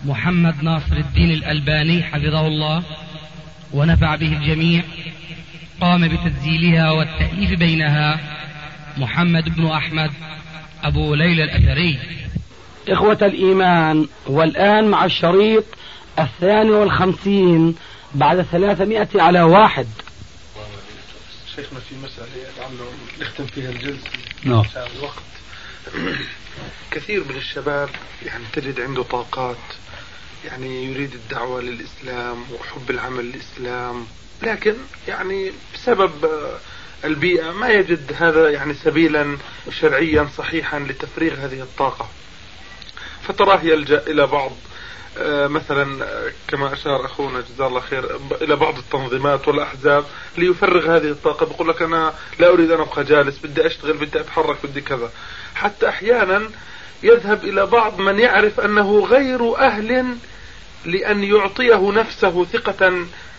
محمد ناصر الدين الألباني حفظه الله ونفع به الجميع، قام بتسجيلها والتأليف بينها محمد بن أحمد أبو ليلى الأثري. إخوة الإيمان، والآن مع الشريط 52 بعد 300 على 1. شيخنا في مسألة لعله نختم فيها الجلسة عشان الوقت. كثير من الشباب يعني تجد عنده طاقات، يعني يريد الدعوة للإسلام وحب العمل للإسلام، لكن يعني بسبب البيئة ما يجد هذا يعني سبيلا شرعيا صحيحا لتفريغ هذه الطاقة، فتراه يلجأ إلى بعض مثلا كما أشار أخونا جزاه الله خير إلى بعض التنظيمات والأحزاب ليفرغ هذه الطاقة. بقول لك أنا لا أريد أن أبقى جالس، بدي أشتغل، بدي أتحرك، بدي كذا. حتى أحيانا يذهب إلى بعض من يعرف أنه غير أهل لأن يعطيه نفسه ثقة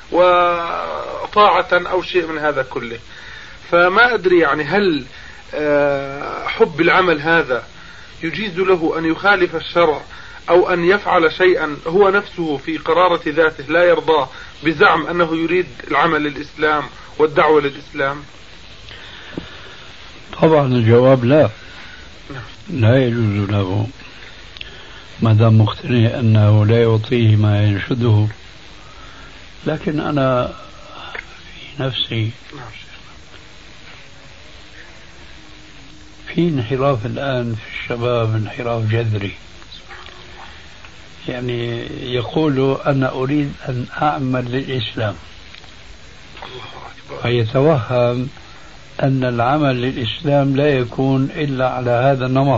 وطاعة أو شيء من هذا كله. فما أدري يعني هل حب العمل هذا يجيز له أن يخالف الشرع أو أن يفعل شيئا هو نفسه في قرارة ذاته لا يرضاه بزعم أنه يريد العمل للإسلام والدعوة للإسلام؟ طبعا الجواب لا، لا يجوز له ما دام مقتنع أنه لا يعطيه ما ينشده. لكن أنا في نفسي في انحراف الآن في الشباب، انحراف جذري. يعني يقول أنا أريد أن أعمل للإسلام، فيتوهم أن العمل للإسلام لا يكون إلا على هذا النمط،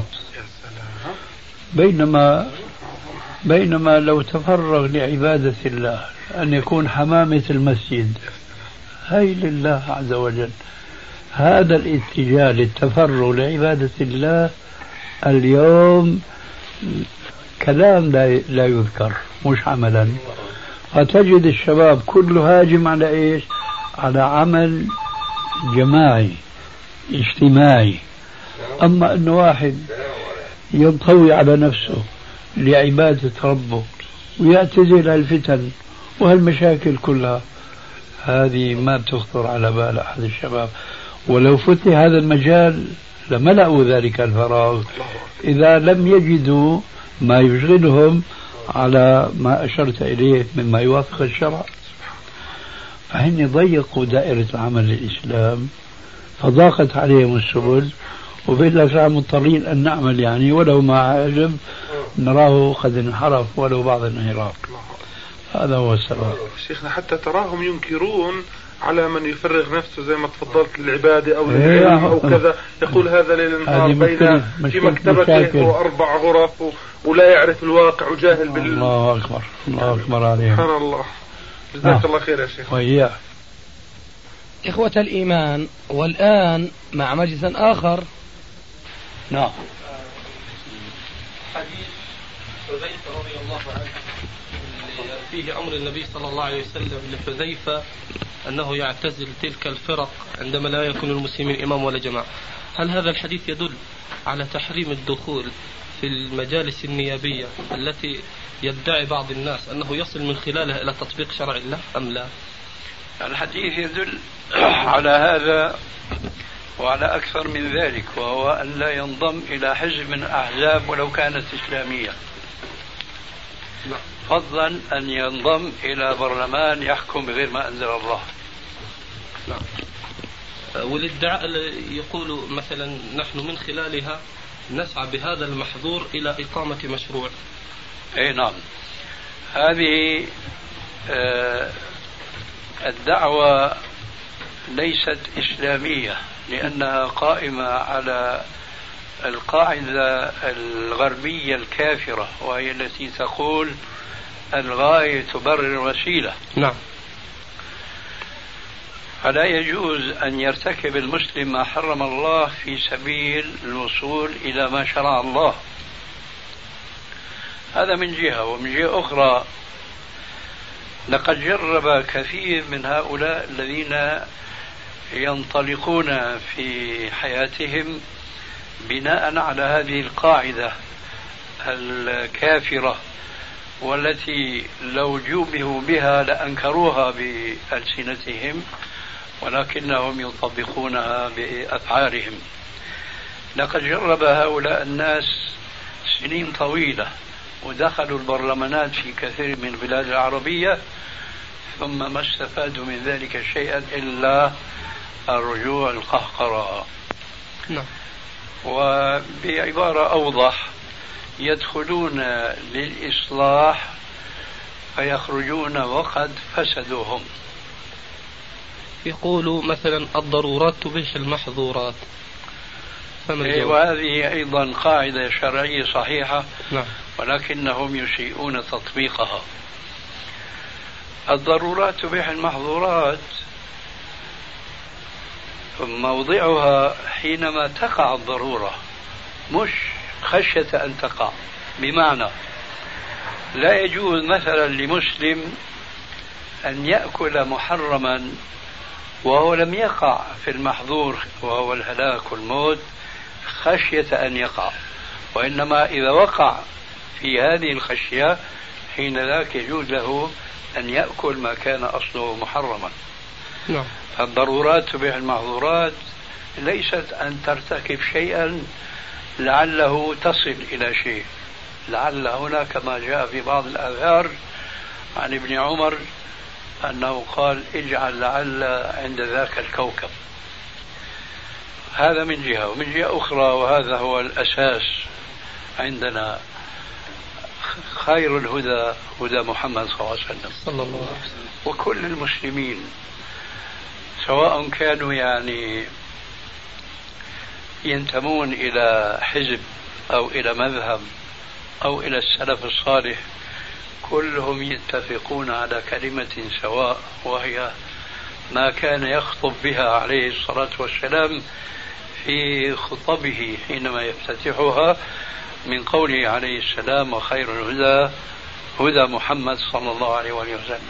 بينما لو تفرغ لعبادة الله أن يكون حمامة المسجد هاي لله عز وجل. هذا الاتجاه للتفرغ لعبادة الله اليوم كلام لا يذكر، مش عملا. فتجد الشباب كله هاجم على إيش؟ على عمل جماعي اجتماعي. أما أنه واحد ينطوي على نفسه لعبادة ربه ويعتزل الفتن وهالمشاكل كلها، هذه ما تخطر على بال أحد الشباب. ولو فتح هذا المجال لملأوا ذلك الفراغ إذا لم يجدوا ما يشغلهم على ما أشرت إليه مما يوافق الشرع. فهن ضيقوا دائرة العمل للإسلام فضاقت عليهم السبل، وبالله مضطرين أن نعمل يعني ولو ما عجب نراه قد انحرف ولو بعض الانحراف. هذا هو السبب. شيخنا حتى تراهم ينكرون على من يفرغ نفسه زي ما تفضلت للعبادة أو للعلم أو كذا، يقول هذا ليل نهار بين في مكتبته وأربع غرف ولا يعرف الواقع وجاهل الله أكبر، الله أكبر عليه. سبحان الله. جزاك الله خير يا شيخ. وإياه. إخوة الإيمان، والآن مع مجلس آخر. نعم. حديث حذيفة رضي الله عنه فيه أمر النبي صلى الله عليه وسلم لحذيفة أنه يعتزل تلك الفرق عندما لا يكون المسلمين إمام ولا جماعة. هل هذا الحديث يدل على تحريم الدخول في المجالس النيابية التي يدعي بعض الناس أنه يصل من خلالها إلى تطبيق شرع الله أم لا؟ الحديث يدل على هذا وعلى أكثر من ذلك، وهو أن لا ينضم إلى حزب من أحزاب ولو كانت إسلامية، فضلا أن ينضم إلى برلمان يحكم بغير ما أنزل الله. نعم. والادعاء يقول مثلا نحن من خلالها نسعى بهذا المحظور إلى إقامة مشروع. أي نعم. هذه الدعوة ليست إسلامية لأنها قائمة على القاعدة الغربية الكافرة، وهي التي تقول الغاية تبرر الوسيلة. نعم. فلا يجوز أن يرتكب المسلم ما حرم الله في سبيل الوصول إلى ما شرع الله. هذا من جهة. ومن جهة أخرى لقد جرب كثير من هؤلاء الذين ينطلقون في حياتهم بناء على هذه القاعدة الكافرة والتي لو جوبهوا بها لأنكروها بألسنتهم، ولكنهم يطبقونها بأفعالهم. لقد جرب هؤلاء الناس سنين طويلة ودخلوا البرلمانات في كثير من البلاد العربية، ثم ما استفادوا من ذلك شيئا إلا الرجوع القهقرة. نعم. وبعبارة أوضح، يدخلون للإصلاح فيخرجون وقد فسدوا هم. يقولوا مثلا الضرورات تبيح المحظورات، وهذه أيضا قاعدة شرعية صحيحة. نعم. ولكنهم يسيئون تطبيقها. الضرورات تبيح المحظورات موضعها حينما تقع الضرورة، مش خشية أن تقع. بمعنى لا يجوز مثلا لمسلم أن يأكل محرما وهو لم يقع في المحظور وهو الهلاك والموت خشية أن يقع، وإنما إذا وقع في هذه الخشية حين ذاك يجوز له أن يأكل ما كان أصله محرما. نعم. الضرورات تبيح المحظورات ليست أن ترتكب شيئا لعله تصل إلى شيء. لعل هنا كما جاء في بعض الآثار عن ابن عمر أنه قال اجعل لعل عند ذاك الكوكب. هذا من جهة. ومن جهة أخرى، وهذا هو الأساس عندنا، خير الهدى هدى محمد صلى الله عليه وسلم. وكل المسلمين سواء كانوا ينتمون إلى حزب أو إلى مذهب أو إلى السلف الصالح، كلهم يتفقون على كلمة سواء، وهي ما كان يخطب بها عليه الصلاة والسلام في خطبه حينما يفتتحها من قوله عليه السلام وخير الهدى هدى محمد صلى الله عليه وسلم.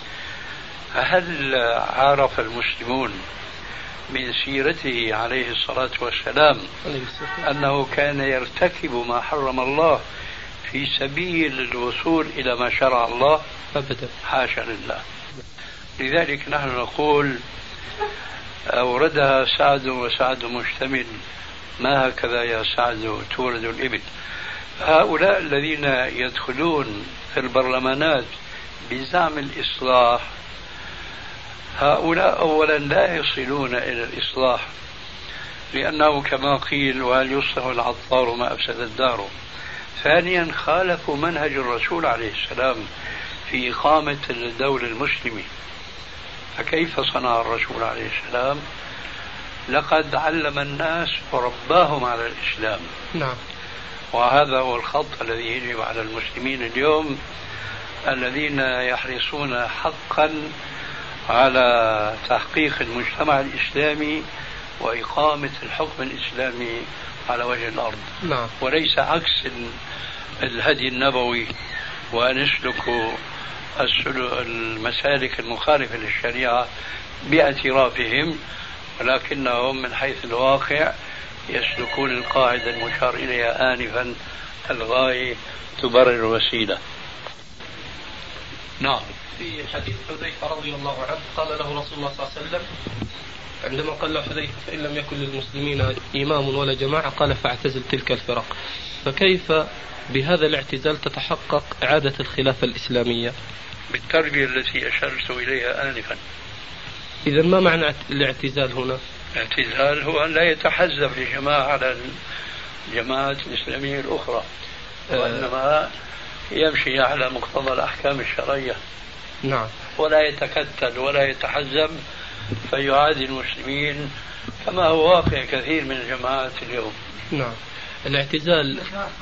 هل عرف المسلمون من سيرته عليه الصلاة والسلام أنه كان يرتكب ما حرم الله في سبيل الوصول إلى ما شرع الله؟ أبدا، حاشا لله. لذلك نحن نقول أوردها سعد وسعد مشتمل، ما هكذا يا سعد تورد الإبل. هؤلاء الذين يدخلون في البرلمانات بزعم الإصلاح، هؤلاء أولا لا يصلون إلى الإصلاح، لأنه كما قيل وهل يصلح العطار ما أفسد الدار. ثانيا خالفوا منهج الرسول عليه السلام في إقامة الدولة المسلمة. فكيف صنع الرسول عليه السلام؟ لقد علم الناس ورباهم على الإسلام. نعم. وهذا هو الخط الذي يجب على المسلمين اليوم الذين يحرصون حقا على تحقيق المجتمع الإسلامي وإقامة الحكم الإسلامي على وجه الأرض. نعم. وليس عكس الهدي النبوي وأن يسلكوا المسالك المخالفة للشريعة باعترافهم، ولكنهم من حيث الواقع يسلكون القاعدة المشار إليها آنفا، الغاية تبرر الوسيلة. نعم. في حديث حذيفة رضي الله عنه قال له رسول الله صلى الله عليه وسلم عندما قال له حذيفة فإن لم يكن للمسلمين إمام ولا جماعة قال فاعتزل تلك الفرق. فكيف بهذا الاعتزال تتحقق إعادة الخلافة الإسلامية؟ بالتربية التي أشرت إليها آنفا. إذا ما معنى الاعتزال هنا؟ الاعتزال هو أن لا يتحزب لجماعة على الجماعات الإسلامية الأخرى، وإنما يمشي على مقتضى الأحكام الشرعية. نعم. ولا يتكتل ولا يتحزب فيعادي المسلمين كما هو واقع كثير من الجماعات اليوم. نعم. الاعتزال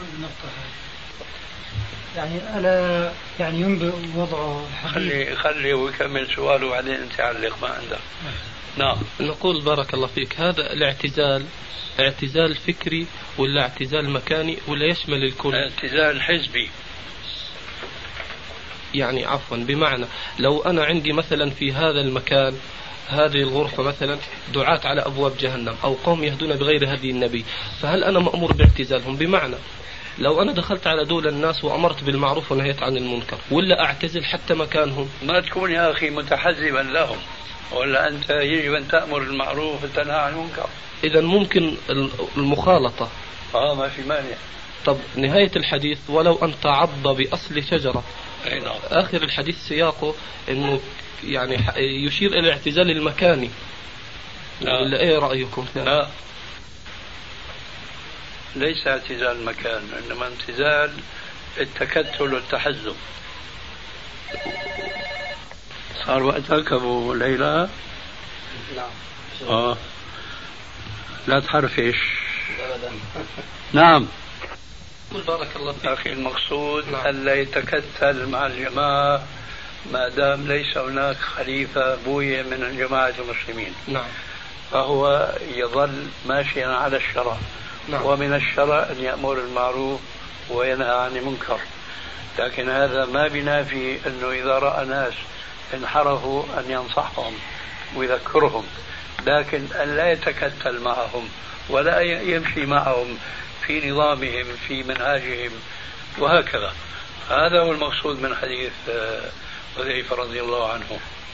ألا ينبئ وضعه خلي ويكمل سؤاله وبعدين انت علق ما عندك. نعم. نقول بارك الله فيك، هذا الاعتزال اعتزال فكري ولا اعتزال مكاني ولا يشمل الكل؟ اعتزال حزبي. عفوا، بمعنى لو أنا عندي مثلا في هذا المكان هذه الغرفة مثلا دعاة على أبواب جهنم أو قوم يهدون بغير هدي النبي، فهل أنا مأمور باعتزالهم؟ بمعنى لو أنا دخلت على دول الناس وأمرت بالمعروف ونهيت عن المنكر ولا أعتزل حتى مكانهم؟ ما تكون يا أخي متحزبا لهم، ولا أنت يجب أن تأمر بالمعروف وتنهى عن المنكر. إذا ممكن المخالطة. ما في مانع. طب نهاية الحديث ولو أن تعض بأصل شجرة. نعم. آخر الحديث سياقه أنه يعني يشير إلى الاعتزال المكاني. ولا إيه رأيكم؟ لا، ليس اعتزال المكان، إنما اعتزال التكتل والتحزب. صار وقتك أبو ليلى؟ نعم. لا تحرفش. نعم. بارك الله فيك. أخي المقصود ألا يتكتل مع الجماعة ما دام ليس هناك خليفة بوية من جماعة المسلمين. نعم. فهو يظل ماشيا على الشرع. نعم. ومن الشرع أن يأمر المعروف وينهى عن المنكر، لكن هذا ما بينافي أنه إذا رأى ناس انحرفوا أن ينصحهم ويذكرهم، لكن أن لا يتكتل معهم ولا يمشي معهم في نظامهم في منهاجهم وهكذا. هذا هو المقصود من حديث حذيفة رضي الله عنه،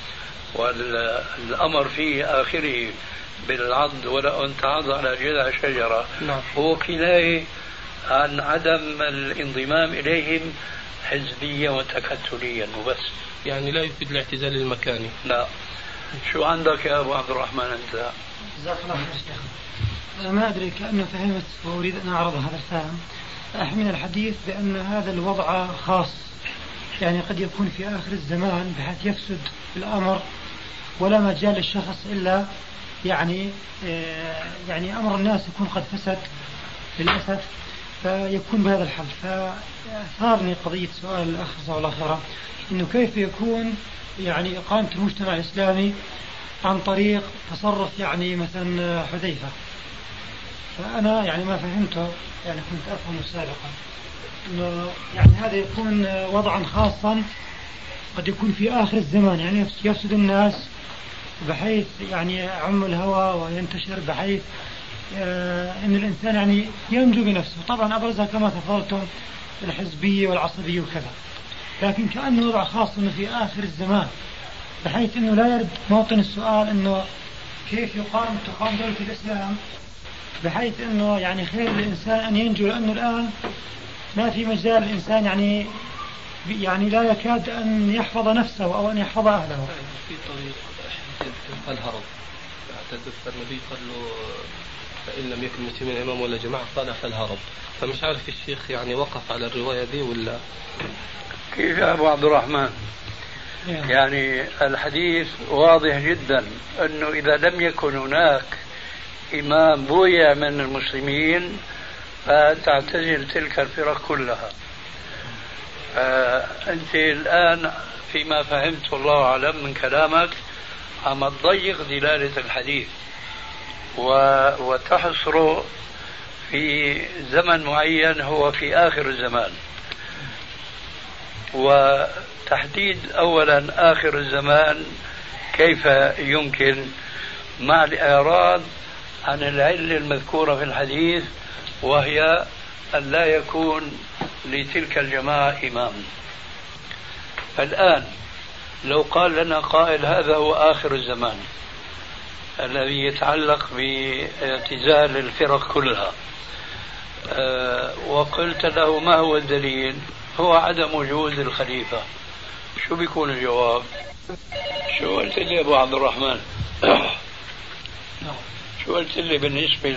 والأمر في آخره بالعض ولو أن تعض على جذع شجرة. نعم. هو كناية عن عدم الانضمام إليهم حزبيا وتكتليا وبس، يعني لا يفيد الاعتزال المكاني. لا. شو عندك يا أبو عبد الرحمن أنت؟ جزاك الله خير شيخ. أنا ما أدري كأنه فهمت وأريد أن أعرض هذا الفهم. أحمل الحديث بأن هذا الوضع خاص، يعني قد يكون في آخر الزمان بحيث يفسد الأمر ولا مجال للشخص إلا يعني أمر الناس يكون قد فسد للأسف، فيكون بهذا الحل. فأثارني قضية سؤال الأخ جزاه الله خيرا، إنه كيف يكون يعني إقامة المجتمع الإسلامي عن طريق تصرف يعني مثلا حذيفة. فأنا يعني ما فهمته، يعني كنت أفهم سابقا إنه يعني هذا يكون وضعا خاصا قد يكون في آخر الزمان، يعني يفسد الناس بحيث يعني يعم الهوى وينتشر، بحيث أن الإنسان يعني ينجو بنفسه. طبعا أبرزها كما تفضلتم الحزبية والعصبية وكذا، لكن كأنه وضع خاص إنه في آخر الزمان، بحيث إنه لا يرد موطن السؤال إنه كيف تقام دولة الإسلام بحيث إنه يعني خير الإنسان أن ينجو، لأنه الآن ما في مجال الإنسان يعني لا يكاد أن يحفظ نفسه أو أن يحفظ أهله. في طريق الهرب اعتذر، فالنبي قال له فإن لم يكن المسلمين إمام ولا جماعة قال فالهرب. فمش عارف الشيخ يعني وقف على الرواية دي ولا كيف يا أبو عبد الرحمن؟ يعني الحديث واضح جدا أنه إذا لم يكن هناك إمام بويا من المسلمين فتعتزل تلك الفرق كلها. أنت الآن فيما فهمت الله أعلم من كلامك عم تضيق دلالة الحديث وتحصره في زمن معين هو في آخر الزمان. وتحديد أولا آخر الزمان كيف يمكن مع الإعراض عن العلة المذكورة في الحديث، وهي أن لا يكون لتلك الجماعة إمام. فالآن لو قال لنا قائل هذا هو آخر الزمان الذي يتعلق باعتزال الفرق كلها، وقلت له ما هو الدليل؟ هو عدم وجود الخليفة. شو بيكون الجواب؟ شو قلت لي أبو عبد الرحمن؟ شو قلت لي بالنسبة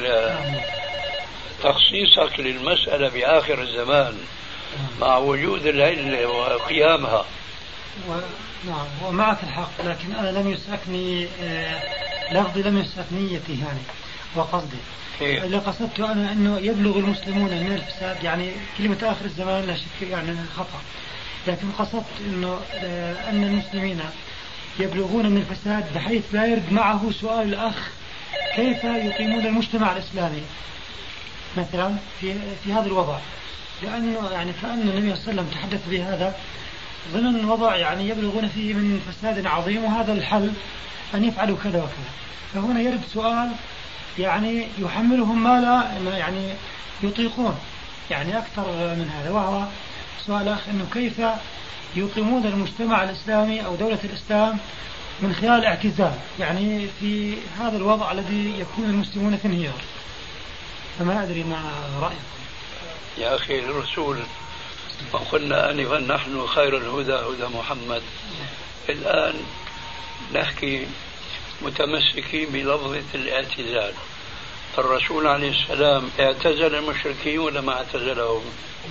لتخصيصك للمسألة بآخر الزمان مع وجود العلة وقيامها؟ نعم، ومعك الحق، لكن أنا لم يسعفني لفظي، لم يسعف نيتي يعني وقصدي. اللي قصدته أنا أنه يبلغ المسلمون من الفساد، يعني كلمة آخر الزمان لا شك يعني خطأ، لكن قصدت أنه أن المسلمين يبلغون من الفساد بحيث لا يرد معه سؤال الأخ كيف يقيمون المجتمع الإسلامي مثلا في هذا الوضع، لأنه يعني كأن النبي صلى الله عليه وسلم تحدث بهذا ضمن وضع يعني يبلغون فيه من فساد عظيم، وهذا الحل أن يفعلوا كذا وكذا. فهنا يرد سؤال يعني يحملهم ما لا يعني يطيقون، يعني أكثر من هذا، وهو سؤال أخ أنه كيف يقيمون المجتمع الإسلامي أو دولة الإسلام من خلال الاعتزال، يعني في هذا الوضع الذي يكون المسلمون في انهيار. فما أدري ما رأيكم. يا أخي الرسول وقلنا أنفا نحن خير الهدى هدى محمد. الآن نحكي متمسكين بلفظة الاعتزال. الرسول عليه السلام اعتزل المشركين ولا ما اعتزلهم؟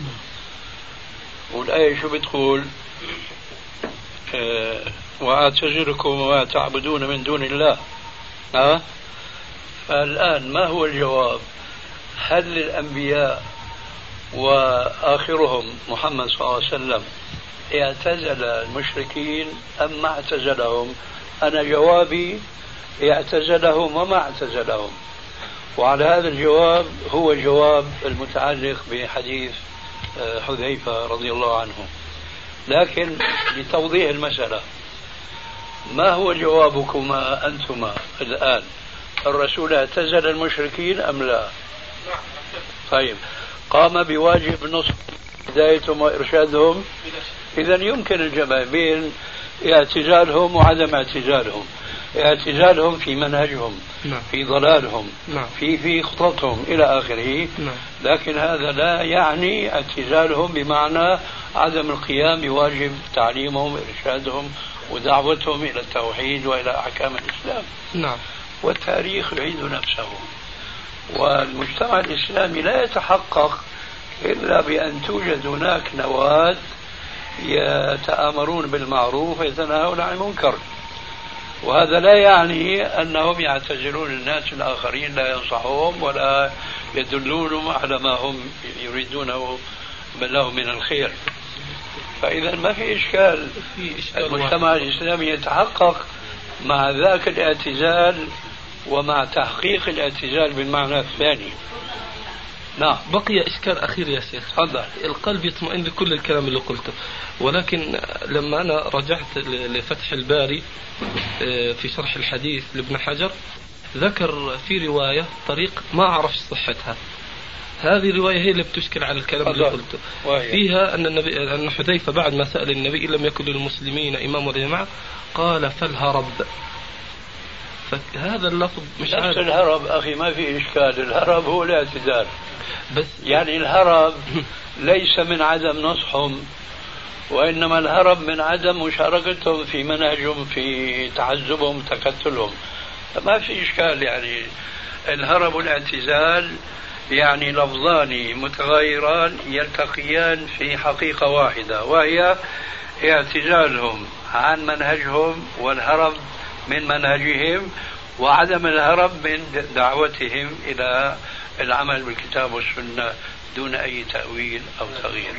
والآية شو بتقول؟ واعتزلكم وما تعبدون من دون الله. فالآن ما هو الجواب؟ هل الأنبياء وآخرهم محمد صلى الله عليه وسلم اعتزل المشركين أم ما اعتزلهم؟ أنا جوابي اعتزلهم وما اعتزلهم. وعلى هذا الجواب هو جواب المتعلق بحديث حذيفة رضي الله عنه. لكن لتوضيح المسألة، ما هو جوابكما أنتما الآن؟ الرسول اعتزل المشركين أم لا؟ طيب، قام بواجب نصح هدايتهم وإرشادهم. إذا يمكن الجمع بين اعتزالهم وعدم اعتزالهم. اعتزالهم في منهجهم، في ضلالهم، في خططهم إلى آخره. لكن هذا لا يعني اعتزالهم بمعنى عدم القيام بواجب تعليمهم وإرشادهم ودعوتهم إلى التوحيد وإلى أحكام الإسلام. والتاريخ يعيد نفسه، والمجتمع الإسلامي لا يتحقق إلا بأن توجد هناك نواة يتآمرون بالمعروف ويتناهون عن المنكر. وهذا لا يعني أنهم يعتزلون الناس الآخرين، لا ينصحهم ولا يدلونهم على ما هم يريدونه لهم من الخير. فإذا ما في إشكال، المجتمع الإسلامي يتحقق مع ذاك الاعتزال ومع تحقيق الاعتزال بالمعنى الثاني. بقي إشكال أخير يا شيخ. تفضل. القلب يطمئن لكل الكلام اللي قلته، ولكن لما أنا رجعت لفتح الباري في شرح الحديث لابن حجر ذكر في رواية طريق ما أعرف صحتها. هذه الرواية هي اللي بتشكل على الكلام اللي قلته. فيها أن حذيفة بعد ما سأل النبي إن لم يكن للمسلمين إمام ولا جماعة قال فالهرب. فهذا اللفظ مش عارف. الهرب أخي ما في إشكال، الهرب هو الاعتزال. بس يعني الهرب ليس من عدم نصحهم، وإنما الهرب من عدم مشاركتهم في منهجهم، في تعذبهم تكتلهم. ما في إشكال. يعني الهرب والاعتزال يعني لفظان متغايران يلتقيان في حقيقة واحدة، وهي اعتزالهم عن منهجهم والهرب من منهجهم، وعدم الهرب من دعوتهم إلى العمل بالكتاب والسنة دون أي تأويل أو تغيير.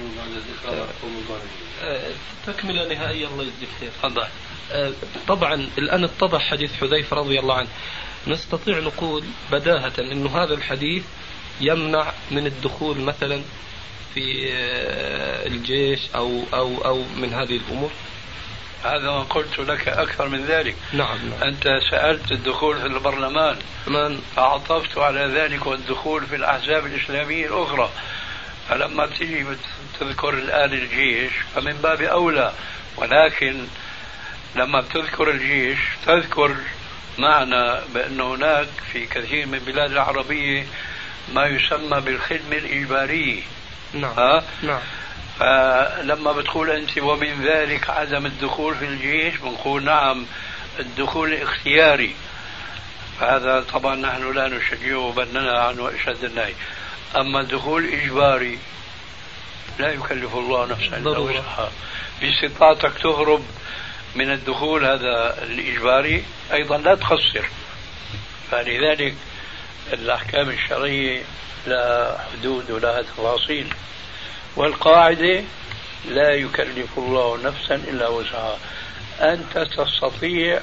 تكملة نهائية الله يجزيك خير. تفضل. طبعا الآن اتضح حديث حذيفة رضي الله عنه. نستطيع نقول بداهة أنه هذا الحديث يمنع من الدخول مثلا في الجيش أو من هذه الأمور. هذا ما قلت لك أكثر من ذلك. نعم. أنت سألت الدخول في البرلمان، فعطفت على ذلك والدخول في الأحزاب الإسلامية الأخرى. فلما تيجي تذكر الآن الجيش فمن باب أولى، ولكن لما بتذكر الجيش تذكر معنى بأن هناك في كثير من البلاد العربية ما يسمى بالخدمة الإجبارية. نعم. فلما بتقول أنت ومن ذلك عدم الدخول في الجيش، بنقول نعم الدخول الاختياري، فهذا طبعا نحن لا نشجعه بل ننهى عنه أشد النهي. أما الدخول الإجباري لا يكلف الله نفسا إلا وسعها. باستطاعتك تهرب من الدخول هذا الإجباري أيضا لا تخسر. فلذلك الأحكام الشرعية لا حدود ولا تفاصيل، والقاعدة لا يكلف الله نفسا إلا وسعها. أنت تستطيع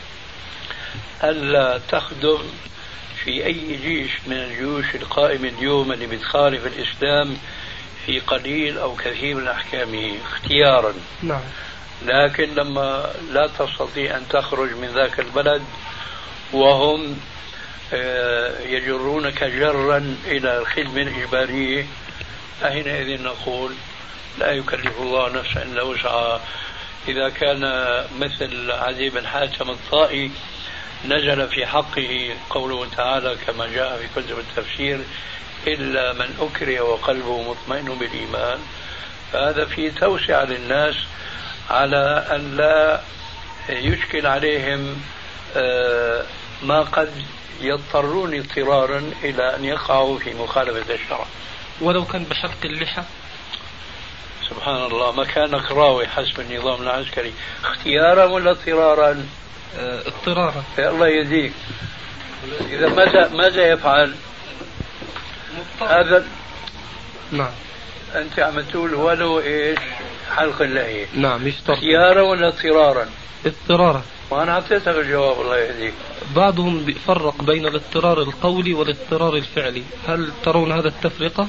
ألا تخدم في أي جيش من الجيوش القائمة اليوم اللي بتخالف الإسلام في قليل أو كثير من أحكامه اختيارا. نعم. لكن لما لا تستطيع أن تخرج من ذاك البلد وهم يجرونك جرا إلى الخدمة الإجبارية، فحينئذ نقول لا يكلف الله نفسا إلا وسعها. إذا كان مثل عدي بن حاتم الطائي نزل في حقه قوله تعالى كما جاء في كتب التفسير إلا من أكره وقلبه مطمئن بالإيمان، فهذا فيه توسعة للناس على أن لا يشكل عليهم ما قد يضطرون اضطرارا إلى أن يقعوا في مخالفة الشرع. ولو كان بحلق اللحى سبحان الله، مكانك راوي حسب النظام العسكري، اختيارا ولا اضطرارا؟ اضطرارا. يا الله يهديك. إذا ماذا يفعل؟ هذا نعم أنت عم تقول ولو إيش حلق اللحية. نعم يشترط. اختيارا ولا اضطرارا؟ اضطرارا. وأنا أعطيتك الجواب الله يهديك. بعضهم بيفرق بين الاضطرار القولي والاضطرار الفعلي، هل ترون هذا التفرقة؟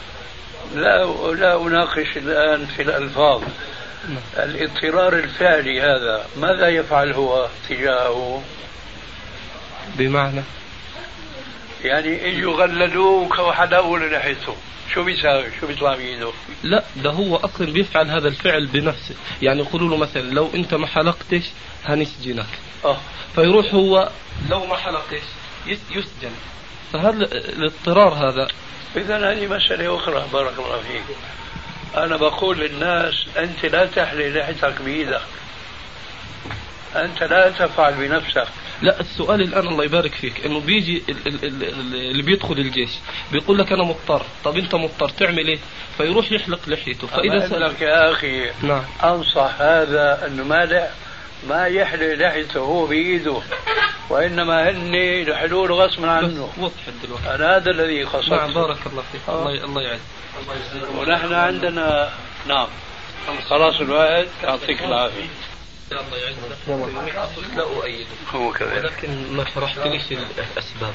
لا أناقش الآن في الألفاظ. الاضطرار الفعلي هذا ماذا يفعل هو تجاهه؟ بمعنى يعني اجوا غللوك وحلقوا لحيته، شو بيساوي؟ شو بيطلع بيده؟ لا، ده هو اصلا بيفعل هذا الفعل بنفسه. يعني يقولوا له مثلا لو انت ما حلقتش هنسجنك، فيروح هو لو ما حلقتش يسجن. فهل الاضطرار هذا؟ اذا هذه مسألة أخرى. بارك الله فيك. أنا بقول للناس أنت لا تحلي لحيتك بإيدك، أنت لا تفعل بنفسك. لا، السؤال الآن الله يبارك فيك إنه بيجي اللي بيدخل الجيش بيقول لك أنا مضطر. طب أنت مضطر تعمل إيه؟ فيروح يحلق لحيته. فإذا سألك يا أخي نعم. أنصح هذا أنه ما يحلق لحيته هو بإيده، وإنما هن يحلوه غصبا عنه. وضحت دلوقتي. أنا هذا الذي قصدت. نعم بارك الله فيك. الله يعز. ونحن عندنا نعم خلاص الوقت. يعطيك العافية. الله يعزك. لا أؤيد هو كذلك، ولكن ما شرحت ليش الأسباب.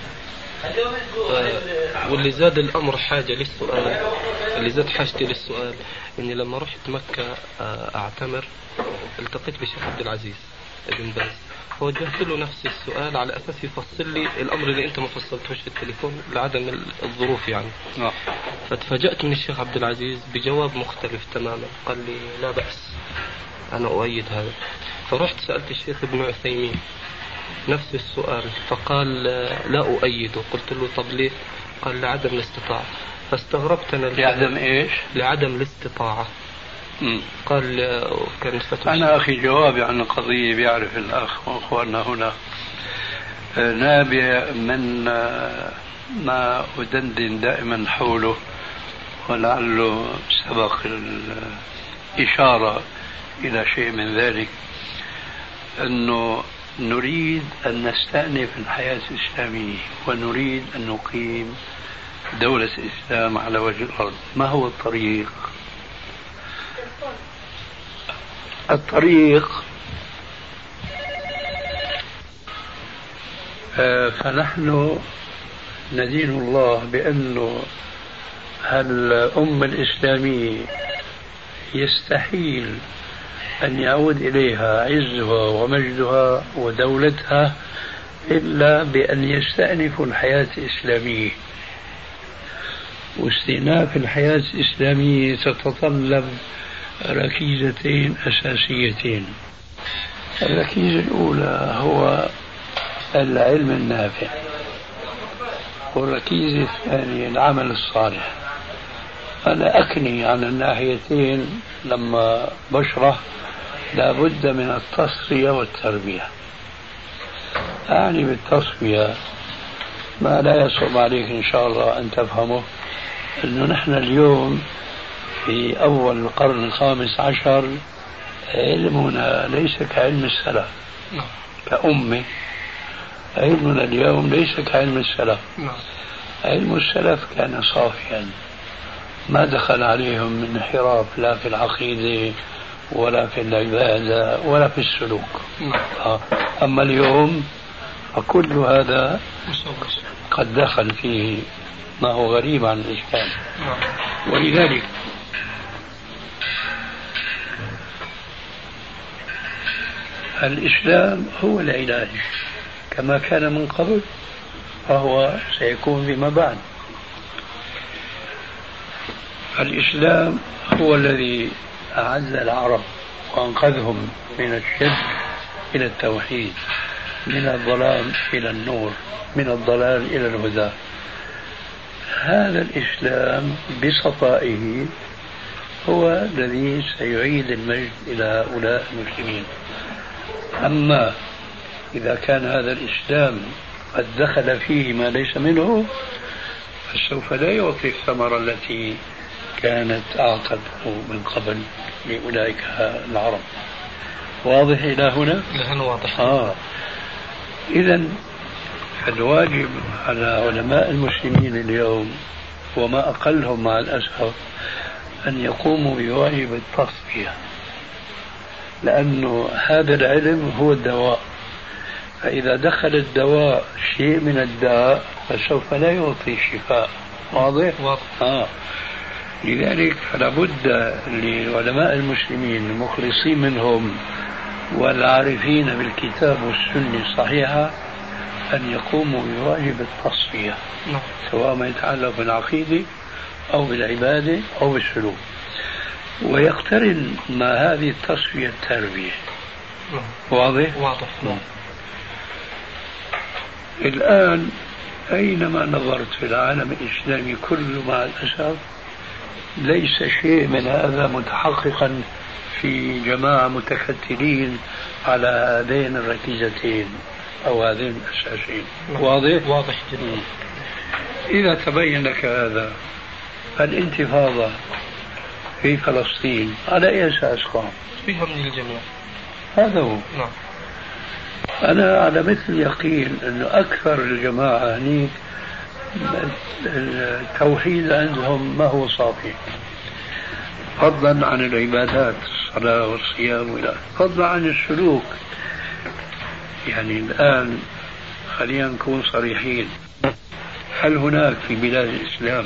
واللي زاد الأمر حاجة للسؤال، اللي زاد حاجتي للسؤال إني لما رحت مكة أعتمر التقيت بالشيخ عبد العزيز ابن باز، فوجهت له نفس السؤال على أساس يفصل لي الأمر اللي أنت ما فصلتوش في التليفون لعدم الظروف يعني. فتفاجأت من الشيخ عبد العزيز بجواب مختلف تماما. قال لي لا بأس، أنا أؤيد هذا. فرحت سألت الشيخ ابن عثيمين نفس السؤال، فقال لا أؤيده. قلت له طب ليه؟ قال لعدم الاستطاعة. فاستغربت أنا. لعدم إيش؟ لعدم الاستطاعة. قال كان أنا أخي جوابي عن القضية بيعرف الأخ وأخواننا هنا نابع من ما أدندن دائما حوله، ولعله سبق الإشارة إلى شيء من ذلك، أنه نريد أن نستأنف الحياة الإسلامية ونريد أن نقيم دولة الإسلام على وجه الأرض. ما هو الطريق؟ فنحن ندين الله بأنه الأمة الإسلامية يستحيل أن يعود إليها عزها ومجدها ودولتها إلا بأن يستأنفوا الحياة الإسلامية. واستئناف الحياة الإسلامية تتطلب ركيزتين أساسيتين. الركيزة الأولى هو العلم النافع، والركيزة الثانية العمل الصالح. أنا أكني عن الناحيتين لما بشرح لابد من التصفية والتربية. أعني بالتصفية ما لا يصعب عليك إن شاء الله أن تفهمه، أنه نحن اليوم في أول القرن الخامس عشر علمنا ليس كعلم السلف كأمة. علمنا اليوم ليس كعلم السلف. علم السلف كان صافيا، ما دخل عليهم من انحراف لا في العقيدة ولا في العبادة ولا في السلوك. أما اليوم فكل هذا قد دخل فيه ما هو غريب عن الإسلام. ولذلك الإسلام هو العلاج كما كان من قبل، فهو سيكون فيما بعد. الإسلام هو الذي أعز العرب وأنقذهم من الشرك إلى التوحيد، من الظلام إلى النور، من الضلال إلى الهدى. هذا الإسلام بصفائه هو الذي سيعيد المجد إلى هؤلاء المسلمين. أما إذا كان هذا الإسلام قد دخل فيه ما ليس منه فسوف لا يعطي الثمرة التي كانت أعطته من قبل لأولئك العرب. واضح إلى هنا؟ نحن واضح. إذن الواجب على علماء المسلمين اليوم وما أقلهم مع الأسف أن يقوموا بواجب التصفية، لأنه هذا العلم هو الدواء، فإذا دخل الدواء شيء من الداء فسوف لا يعطي شفاء. واضح؟ لذلك فلا بد لعلماء المسلمين المخلصين منهم والعارفين بالكتاب والسنة الصحيحة أن يقوموا بواجب التصفية، سواء ما يتعلق بالعقيدة أو بالعبادة أو بالسلوك، ويقترن مع هذه التصفية التربية. واضح؟ الآن أينما نظرت في العالم الإسلامي كله مع الأسف ليس شيء من هذا متحققا في جماعة متكتلين على هذين الركيزتين أو هذين الأساسين. واضح جدا. إذا تبين لك هذا، الانتفاضة في فلسطين على أي أساس قام؟ فيها من الجميع. هذا هو. نعم. أنا على مثل يقين أنه أكثر الجماعة هنيك التوحيد عندهم ما هو صافي، فضلا عن العبادات الصلاة والصيام فضلا عن السلوك. يعني الآن خلينا نكون صريحين، هل هناك في بلاد الإسلام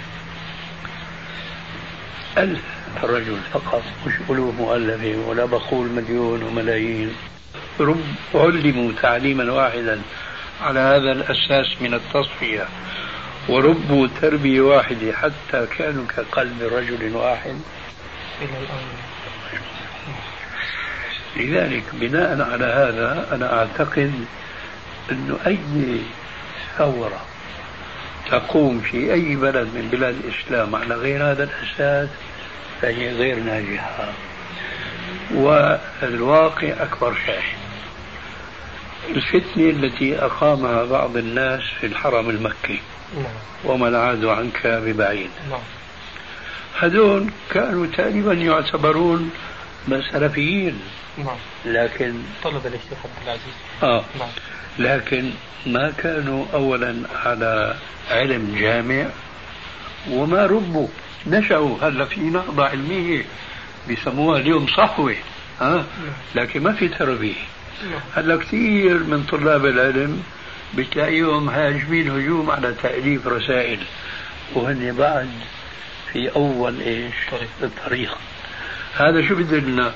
1000 رجل فقط، مش ألوف مؤلفة ولا بقول مليون وملايين، علموا تعليما واحدا على هذا الأساس من التصفية وربوا تربية واحدة حتى كانوا كقلب رجل واحد؟ لذلك بناء على هذا أنا أعتقد أنه أي ثورة تقوم في أي بلد من بلاد الإسلام على غير هذا الأساس فهي غير ناجحة، والواقع أكبر شاهد. الفتنة التي أقامها بعض الناس في الحرم المكي وما العاد عنك ببعيد، هذول كانوا تقريبا يعتبرون سلفيين، لكن طلب الشيخ عبد العزيز لكن ما كانوا أولا على علم جامع وما ربوا، نشأوا. هلا في نهضة علمية بيسموها اليوم صحوة، لكن ما في تربية. هلا كثير من طلاب العلم بتلاقيهم هاجمين هجوم على تأليف رسائل، وهن بعد في أول الطريق. هذا شو بدلنا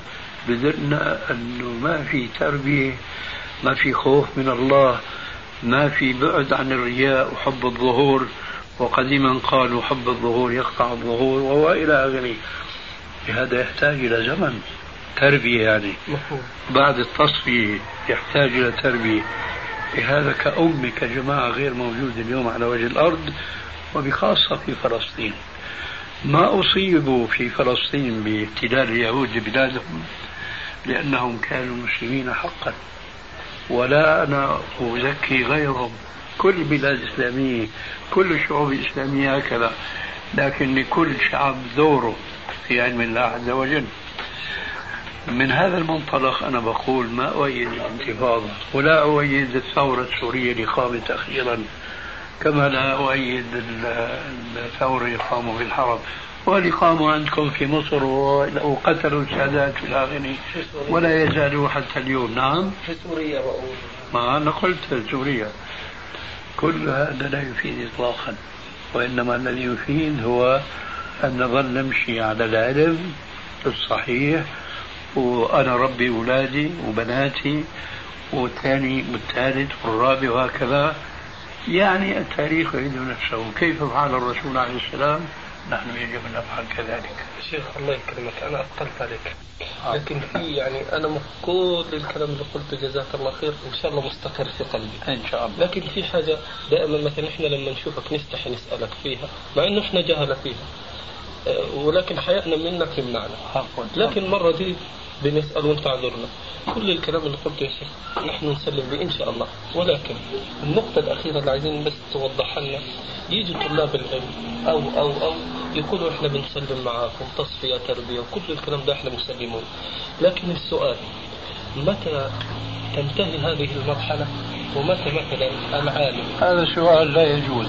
أنه ما في تربية، ما في خوف من الله، ما في بعد عن الرياء وحب الظهور، وقديما قالوا حب الظهور يقطع الظهور وإلى آخره. هذا يحتاج إلى زمن تربية، يعني بعد التصفية يحتاج إلى تربية. هذا كأمة كجماعة غير موجود اليوم على وجه الأرض، وبخاصة في فلسطين. ما أصيبوا في فلسطين باحتلال اليهود لبلادهم لأنهم كانوا مسلمين حقا، ولا أنا أزكي غيرهم، كل بلاد إسلامية كل الشعوب الإسلامية هكذا، لكن لكل شعب دوره في علم الله عز وجل. من هذا المنطلق أنا بقول ما أؤيد الانتفاضة ولا أؤيد الثورة السورية اللي قامت أخيرا، كما لا أؤيد الثورة اللي قاموا في الحرم واللي قاموا عندكم في مصر وقتلوا السادات في الآخرين ولا يزالوا حتى اليوم. نعم في سوريا بقول ما أنا قلت سوريا. كل هذا لا يفيد إطلاقا، وإنما الذي يفيد هو أن نظل نمشي على العلم الصحيح، وأنا ربي أولادي وبناتي والثاني والثالث والرابع وهكذا. يعني التاريخ يعيد نفسه. كيف فعل الرسول عليه السلام نحن يجب أن نفعل كذلك. شيخ الله يكرمك، أنا أثقلت عليك، لكن في يعني أنا كل الكلام اللي قلته جزاك الله خير إن شاء الله مستقر في قلبي إن شاء الله. لكن في حاجة دائما مثلا إحنا لما نشوفك نستحي نسألك فيها مع إنه إحنا جهلة فيها، ولكن حياتنا منك يمنعنا. لكن مرة دي بنسأل وانت عذرنا. كل الكلام اللي قلته يا شيخ نحن نسلم به إن شاء الله، ولكن النقطة الأخيرة اللي عايزين بس توضحها لنا، يجي طلاب العلم أو يقولوا إحنا بنسلم معاكم تصفية تربية وكل الكلام ده إحنا مسلمون، لكن السؤال متى تنتهي هذه المرحلة ومتى مثلا العالم؟ هذا السؤال لا يجوز،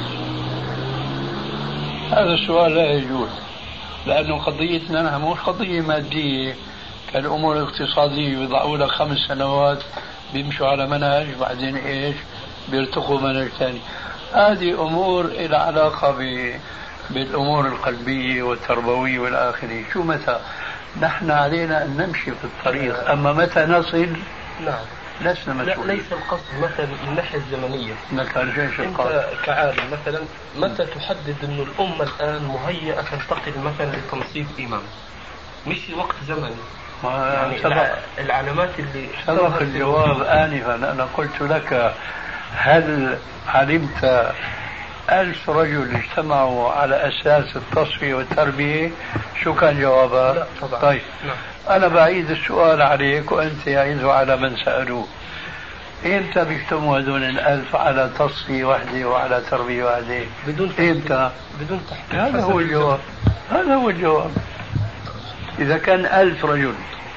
هذا السؤال لا يجوز، لأنه قضيتنا نحن مش قضية مادية كالأمور الاقتصادية، بيضعوا لك 5 سنوات بيمشوا على منهج بعدين إيش بيرتقوا منهج ثاني. هذه أمور إلى علاقة بالأمور القلبية والتربوية والآخرة. شو متى؟ نحن علينا أن نمشي في الطريق، أما متى نصل نعم لسنا مسؤولين. لا ليس القصد مثلا من الناحية الزمنية. أنت كعالم مثلا متى تحدد أن الأمة الآن مهيئة تنتقل مثلا لتنصيب إمام؟ مش وقت زمني يعني العلامات اللي سبق الجواب آنفا. أنا قلت لك هل علمت 1000 رجل اجتمعوا على أساس التصفية والتربية شو كان جوابها؟ لا طبعا. طيب أنا بعيد السؤال عليك وأنت يعيده على من سألوه. إمتى بيجتمعوا هذول 1000 على تصفية واحدة وعلى تربية واحدة؟ إمتى؟ بدون تحديد. هذا هو الجواب، هذا هو الجواب. إذا كان 1000 رجل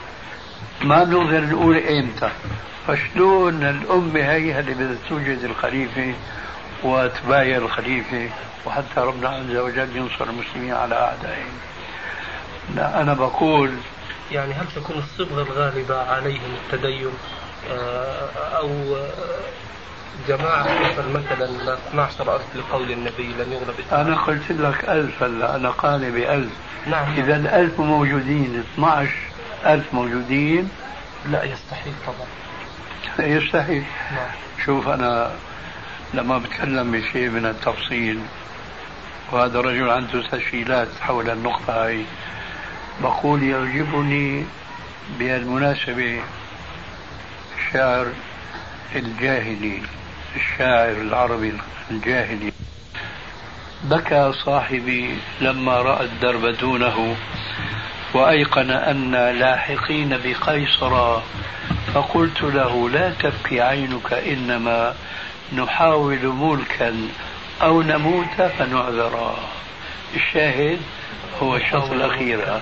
ما بنقدر نقول إمتى، فشلون الأمة هي اللي بدها توجد الخليفة وتبايع الخليفة وحتى ربنا عز وجل ينصر المسلمين على أعدائهم؟ لا أنا بقول يعني هل تكون الصبغة الغالبة عليهم التدين أو جماعة مثلا 12 ألف لقول النبي لن يغلب 12؟ أنا قلت لك 1000 هلا، أنا قال ب1000. نعم. إذا 1000 موجودين 12,000 موجودين لا يستحيل طبعا. يستحيل. نعم. شوف أنا لما بتكلم بشيء من التفصيل وهذا رجل عنده تسجيلات حول النقطة هاي، بقول يعجبني بالمناسبة الشاعر الجاهلي، الشاعر العربي الجاهلي، بكى صاحبي لما رأى الدرب دونه وأيقن أن لاحقين بقيصر، فقلت له لا تبكي عينك إنما نحاول ملكا أو نموت فنعذرا. الشاهد هو الشرط الأخير،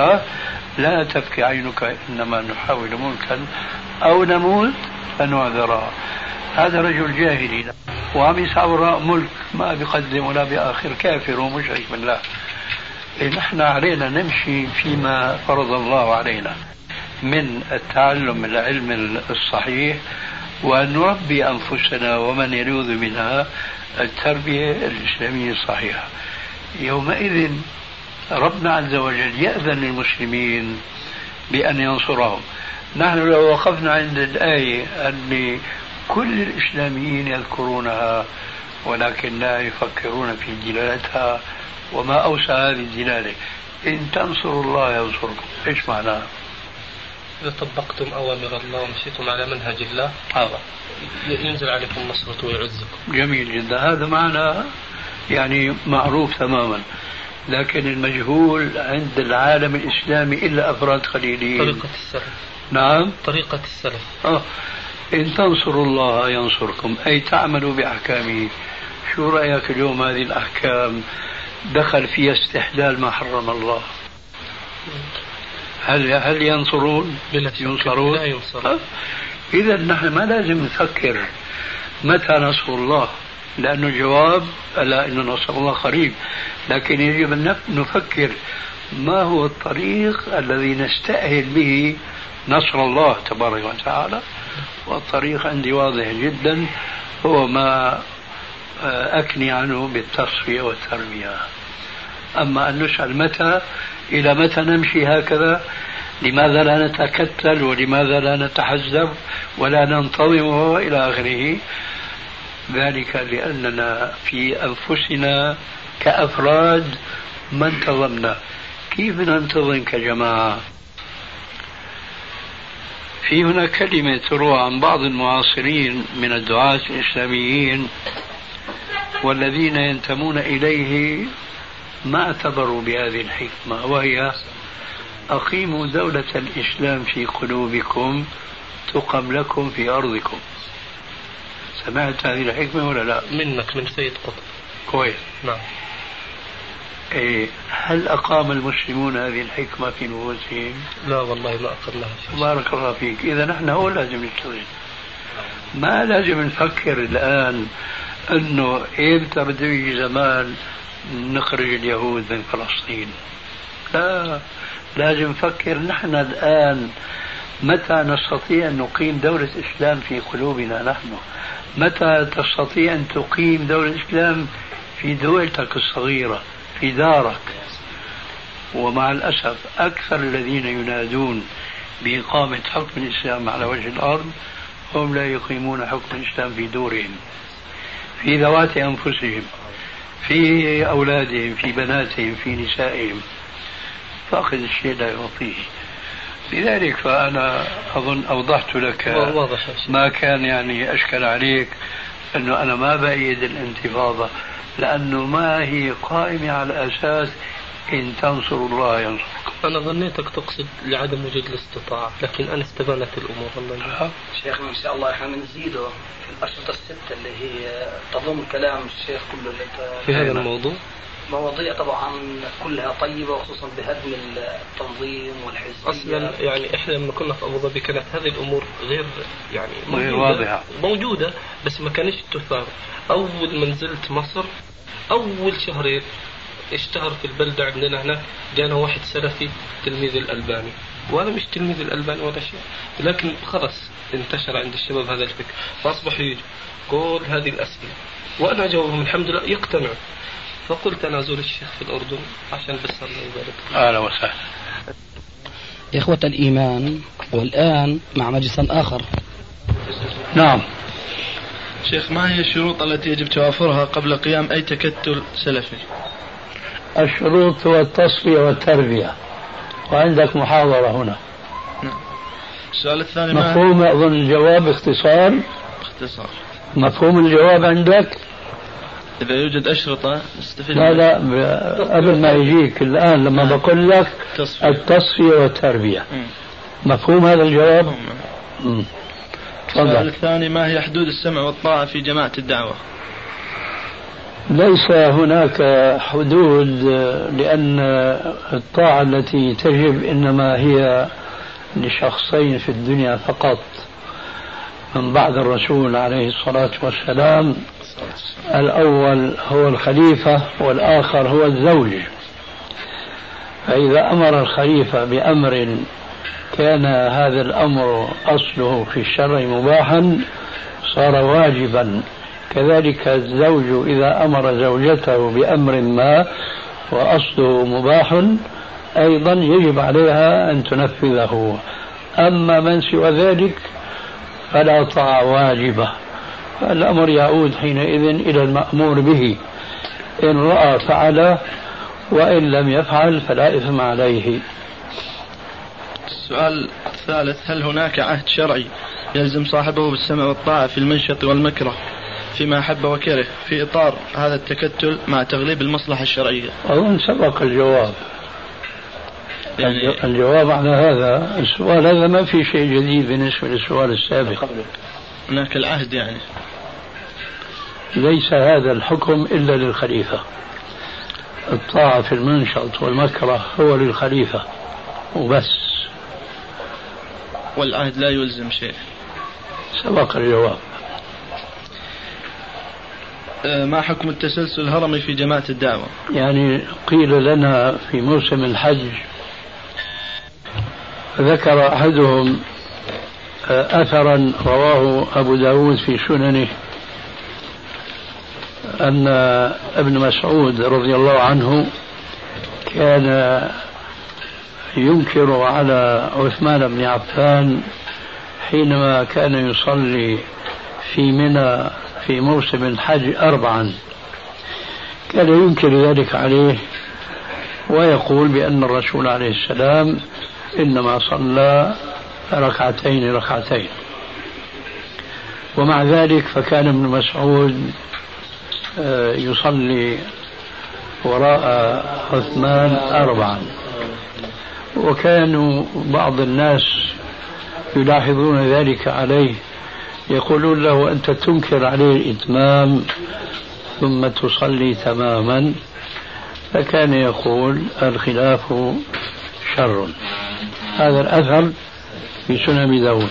لا تبكي عينك إنما نحاول ملكا أو نموت فنعذرا. هذا رجل جاهلي وعم يسعى وراء ملك ما بيقدم ولا بآخر، كافر ومشرك بالله. نحن علينا نمشي فيما فرض الله علينا من التعلم العلم الصحيح، وأن نربي أنفسنا ومن يلوذ منها التربية الإسلامية الصحيحة. يومئذ ربنا عز وجل يأذن للمسلمين بأن ينصرهم. نحن لو وقفنا عند الآية اللي كل الإسلاميين يذكرونها ولكن لا يفكرون في دلالتها، وما أوسع هذه الدلالة، إن تنصروا الله ينصركم، إيش معناها؟ إذا طبقتم أوامر الله ومشيتم على منهج الله ينزل عليكم نصرته ويعزكم. جميل جدا، هذا معنى يعني معروف تماما، لكن المجهول عند العالم الإسلامي إلا أفراد قليلين. طريقة السلف. نعم، طريقة السلف. إن تنصروا الله ينصركم، أي تعملوا بأحكامه. شو رأيك اليوم هذه الأحكام دخل فيها استحلال ما حرم الله؟ هل ينصرون؟ ينصرون؟ لا ينصرون. إذا نحن ما لازم نفكر متى نصر الله، لأنه الجواب ألا إن نصر الله قريب، لكن يجب أن نفكر ما هو الطريق الذي نستأهل به نصر الله تبارك وتعالى. والطريق عندي واضح جدا، هو ما أكني عنه بالتصفية والتربية. أما أن نسأل متى، إلى متى نمشي هكذا، لماذا لا نتكتل ولماذا لا نتحزب ولا ننتظم وإلى آخره، ذلك لأننا في أنفسنا كأفراد ما انتظمنا. كيف ننتظم كجماعة؟ في هنا كلمة تروى عن بعض المعاصرين من الدعاة الإسلاميين والذين ينتمون إليه ما اعتبروا بهذه الحكمة، وهي: أقيموا دولة الإسلام في قلوبكم تقم لكم في أرضكم. سمعت هذه الحكمة ولا لا؟ منك، من سيد قطب. كويس. نعم. إيه، هل أقام المسلمون هذه الحكمة في نفوسهم؟ لا والله ما أقمناها. بارك الله فيك. إذا نحن هو لازم نشتغل، ما لازم نفكر الآن أنه إمتى بده يجي زمان نخرج اليهود من فلسطين. لا، لازم نفكر نحن الآن متى نستطيع أن نقيم دولة إسلام في قلوبنا نحن، متى تستطيع أن تقيم دولة إسلام في دولتك الصغيرة في دارك. ومع الأسف أكثر الذين ينادون بإقامة حكم الإسلام على وجه الأرض هم لا يقيمون حكم الإسلام في دورهم، في ذوات أنفسهم، في أولادهم، في بناتهم، في نسائهم. فاقد الشيء لا يعطيه. لذلك فأنا أظن أوضحت لك ما كان يعني أشكل عليك، أنه أنا ما بأيد الانتفاضة، لأنه ما هي قائمة على أساس إن تنصروا الله ينصركم. أنا ظنيتك تقصد لعدم وجود الاستطاعة، لكن أنا استبانت الأمور. الله شيخنا إن شاء الله إحنا نزيده في الأشرطة الستة اللي هي تضم كلام الشيخ كله في هذا الموضوع. مواضيع طبعا كلها طيبة، وخصوصا بهدم التنظيم والحزبية. أصلا يعني إحنا لما كنا في أبو ظبي كانت هذه الأمور غير يعني موجودة بس ما كانش تثار. أول ما نزلت مصر أول شهرين اشتهر في البلدة عندنا هنا، جانا واحد سلفي تلميذ الألباني، وأنا مش تلميذ الألباني ولا شيء، لكن خلص انتشر عند الشباب هذا الفكر، فأصبحوا يجوا كل هذه الأسئلة وأنا أجاوبهم الحمد لله يقتنعوا. فقلت أنا أزور الشيخ في الأردن عشان بس الله يبارك. أهلا وسهلا. إخوة الإيمان، والآن مع مجلس آخر. نعم. شيخ، ما هي الشروط التي يجب توافرها قبل قيام أي تكتل سلفي؟ الشروط هو التصفية والتربية، وعندك محاضرة هنا. نعم. السؤال الثاني مفهوم أظن الجواب اختصار. مفهوم الجواب عندك؟ إذا يوجد أشرطة نستفيد. لا قبل ما يجيك الآن لما بقول لك التصفية والتربية. مفهوم هذا الجواب؟ السؤال الثاني: ما هي حدود السمع والطاعة في جماعة الدعوة؟ ليس هناك حدود، لأن الطاعة التي تجب إنما هي لشخصين في الدنيا فقط من بعد الرسول عليه الصلاة والسلام. الأول هو الخليفة والآخر هو الزوج. فإذا أمر الخليفة بأمر كان هذا الأمر أصله في الشرع مباحا صار واجبا، كذلك الزوج إذا أمر زوجته بأمر ما وأصله مباح أيضا يجب عليها أن تنفذه. أما من سوى ذلك فلا طاعة واجبة، فالأمر يعود حينئذ إلى المأمور به، إن رأى فعله وإن لم يفعل فلا إثم عليه. السؤال الثالث: هل هناك عهد شرعي يلزم صاحبه بالسمع والطاعة في المنشط والمكره فيما أحب وكره في إطار هذا التكتل مع تغليب المصلحة الشرعية؟ أظن سبق الجواب. يعني الجواب على هذا السؤال هذا ما في شيء جديد بالنسبة للسؤال السابق. هناك العهد يعني ليس هذا الحكم إلا للخليفة. الطاعة في المنشط والمكره هو للخليفة وبس، والعهد لا يلزم شيء. سبق الجواب. ما حكم التسلسل الهرمي في جماعة الدعوة؟ يعني قيل لنا في موسم الحج، ذكر أحدهم أثرا رواه أبو داود في سننه أن ابن مسعود رضي الله عنه كان ينكر على عثمان بن عفان حينما كان يصلي في منى في موسم الحج 4، كان ينكر ذلك عليه ويقول بأن الرسول عليه السلام إنما صلى ركعتين، ومع ذلك فكان ابن مسعود يصلي وراء عثمان 4، وكانوا بعض الناس يلاحظون ذلك عليه، يقولون له أنت تنكر عليه الإتمام ثم تصلي تماما، فكان يقول الخلاف شر. هذا الأثر في سنن أبي داود.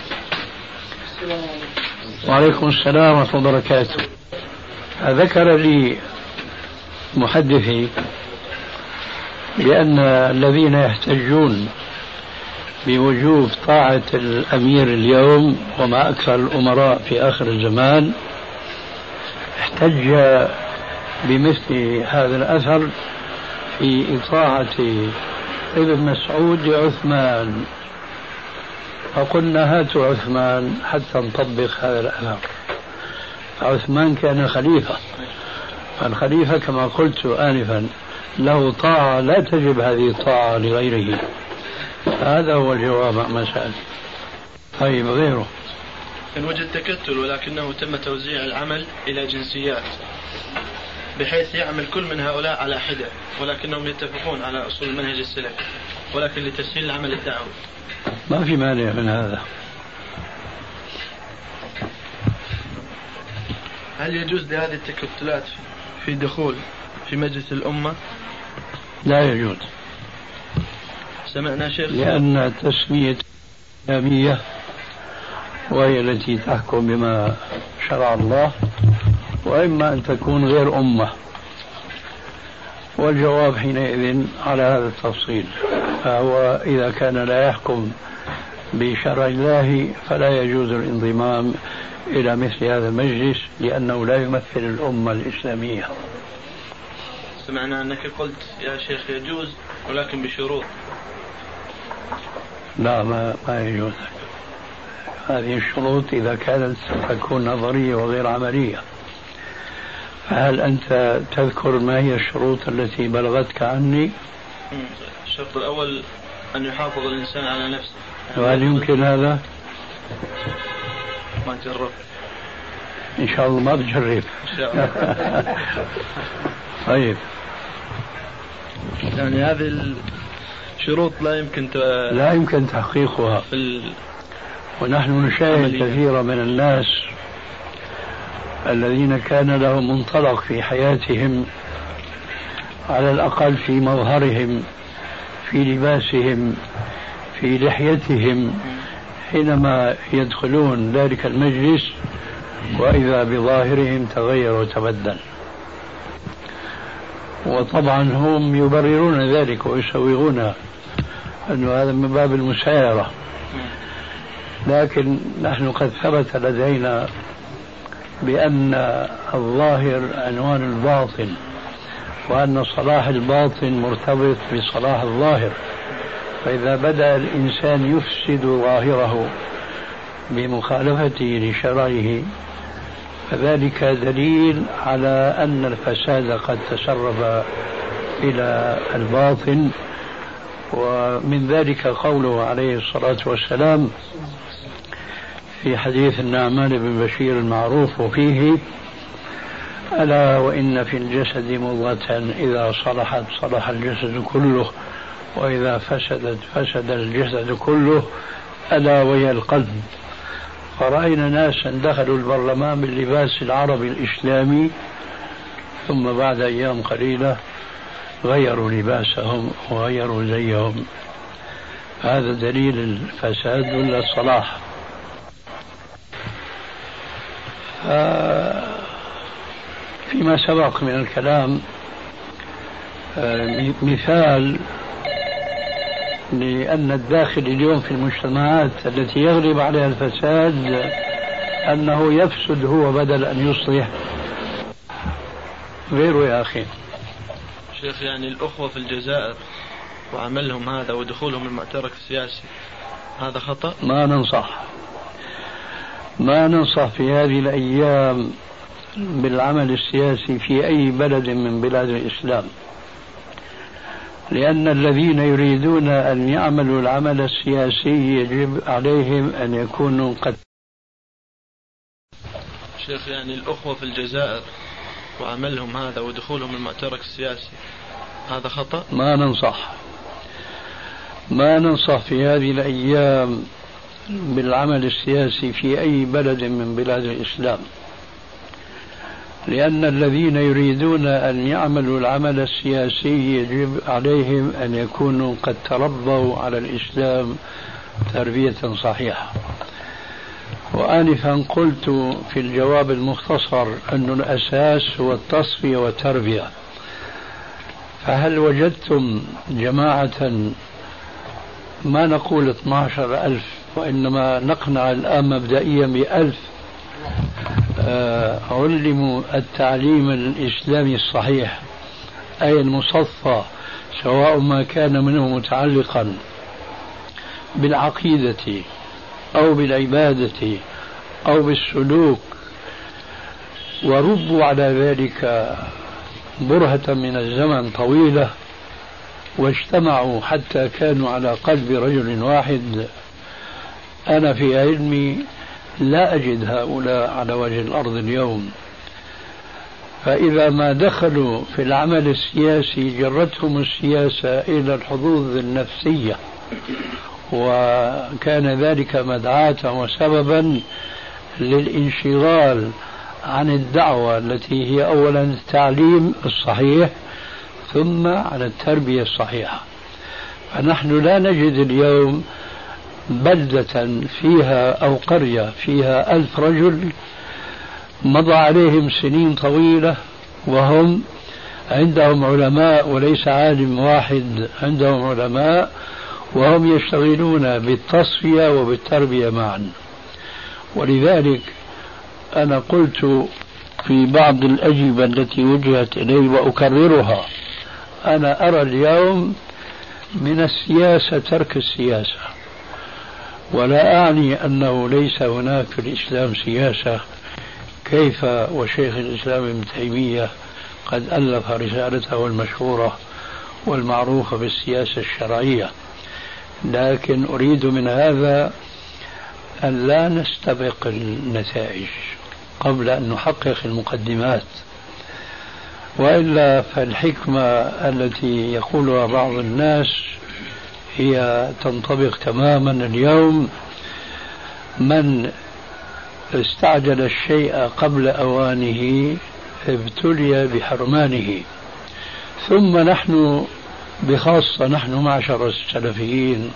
وعليكم السلام ورحمة الله وبركاته. ذكر لي محدثي بأن الذين يحتجون بوجوب طاعة الأمير اليوم وما أكثر الأمراء في آخر الزمان احتج بمثل هذا الأثر في إطاعة ابن مسعود لعثمان، فقلنا هاتوا عثمان حتى نطبق هذا الأثر. عثمان كان خليفة، فالخليفة كما قلت آنفا له طاعة لا تجب هذه الطاعة لغيره. هذا هو الجواب عن مسألة. طيب غيره إن وجد تكتل ولكنه تم توزيع العمل إلى جنسيات بحيث يعمل كل من هؤلاء على حدة، ولكنهم يتفقون على أصول المنهج السلفي، ولكن لتسهيل العمل الدعوي ما في مانع من هذا. هل يجوز لهذه التكتلات في دخول في مجلس الأمة؟ لا يجوز. سمعنا شيخ لأن تسمية إسلامية وهي التي تحكم بما شرع الله، وإما أن تكون غير أمة، والجواب حينئذ على هذا التفصيل. فهو إذا كان لا يحكم بشرع الله فلا يجوز الانضمام إلى مثل هذا المجلس، لأنه لا يمثل الأمة الإسلامية. سمعنا أنك قلت يا شيخ يجوز ولكن بشروط. لا ما يجوز. هذه الشروط إذا كانت تكون نظرية وغير عملية. فهل أنت تذكر ما هي الشروط التي بلغتك عني؟ الشرط الأول أن يحافظ الإنسان على نفسه. وهل يمكن هذا؟ ما جرب. إن شاء الله ما بجرب. إن شاء الله. طيب. يعني هذه الشروط لا يمكن تحقيقها. ونحن نشاهد كثيرا من الناس الذين كان لهم منطلق في حياتهم، على الأقل في مظهرهم، في لباسهم، في لحيتهم، حينما يدخلون ذلك المجلس وإذا بظاهرهم تغير وتبدل. وطبعا هم يبررون ذلك ويسوغون أنه هذا من باب المسايرة، لكن نحن قد ثبت لدينا بأن الظاهر عنوان الباطن، وأن صلاح الباطن مرتبط بصلاح الظاهر. فإذا بدأ الإنسان يفسد ظاهره بمخالفته لشرعه فذلك دليل على أن الفساد قد تسرب إلى الباطن. ومن ذلك قوله عليه الصلاة والسلام في حديث النعمان بن بشير المعروف وفيه: ألا وإن في الجسد مضغة إذا صلحت صلح الجسد كله وإذا فسدت فسد الجسد كله ألا وهي القلب. فرأينا ناسا دخلوا البرلمان باللباس العربي الإسلامي ثم بعد أيام قليلة غيروا لباسهم وغيروا زيهم. هذا دليل الفساد ولا الصلاح؟ فيما سبق من الكلام مثال لأن الداخل اليوم في المجتمعات التي يغلب عليها الفساد أنه يفسد هو بدل أن يصلح غيره. يا أخي شيخ، يعني الأخوة في الجزائر وعملهم هذا ودخولهم المعترك السياسي هذا خطأ؟ ما ننصح في هذه الأيام بالعمل السياسي في أي بلد من بلاد الإسلام، لأن الذين يريدون أن يعملوا العمل السياسي يجب عليهم أن يكونوا قد. شيخ، يعني الأخوة في الجزائر وعملهم هذا ودخولهم المعترك السياسي هذا خطأ؟ ما ننصح في هذه الأيام بالعمل السياسي في أي بلد من بلاد الإسلام، لأن الذين يريدون أن يعملوا العمل السياسي يجب عليهم أن يكونوا قد تربوا على الإسلام تربية صحيحة. وآنفا قلت في الجواب المختصر أن الأساس هو التصفية والتربية. فهل وجدتم جماعة، ما نقول 12,000 وإنما نقنع الآن مبدئيا ب1,000 علموا التعليم الإسلامي الصحيح أي المصفى، سواء ما كان منه متعلقا بالعقيدة أو بالعبادة أو بالسلوك، وربوا على ذلك برهة من الزمن طويلة، واجتمعوا حتى كانوا على قلب رجل واحد. أنا في علمي لا أجد هؤلاء على وجه الأرض اليوم. فإذا ما دخلوا في العمل السياسي جرتهم السياسة إلى الحظوظ النفسية، وكان ذلك مدعاة وسببا للانشغال عن الدعوة التي هي أولا التعليم الصحيح ثم عن التربية الصحيحة. فنحن لا نجد اليوم بلدة فيها أو قرية فيها 1000 رجل مضى عليهم سنين طويلة وهم عندهم علماء، وليس عالم واحد، عندهم علماء وهم يشتغلون بالتصفية وبالتربية معا. ولذلك أنا قلت في بعض الأجوبة التي وجهت إلي وأكررها، أنا أرى اليوم من السياسة ترك السياسة، ولا أعني أنه ليس هناك في الإسلام سياسة، كيف وشيخ الإسلام ابن تيمية قد ألف رسالته المشهورة والمعروفة بالسياسة الشرعية. لكن أريد من هذا أن لا نستبق النتائج قبل أن نحقق المقدمات، وإلا فالحكمة التي يقولها بعض الناس هي تنطبق تماما اليوم: من استعجل الشيء قبل أوانه ابتلي بحرمانه. ثم نحن بخاصة نحن معشر السلفيين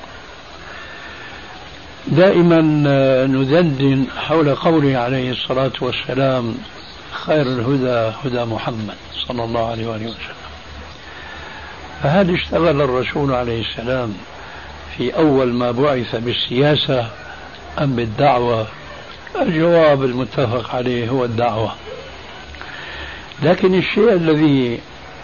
دائما ندندن حول قوله عليه الصلاة والسلام: خير الهدى هدى محمد صلى الله عليه وآله وسلم. فهل اشتغل الرسول عليه السلام في أول ما بعث بالسياسة أم بالدعوة؟ الجواب المتفق عليه هو الدعوة. لكن الشيء الذي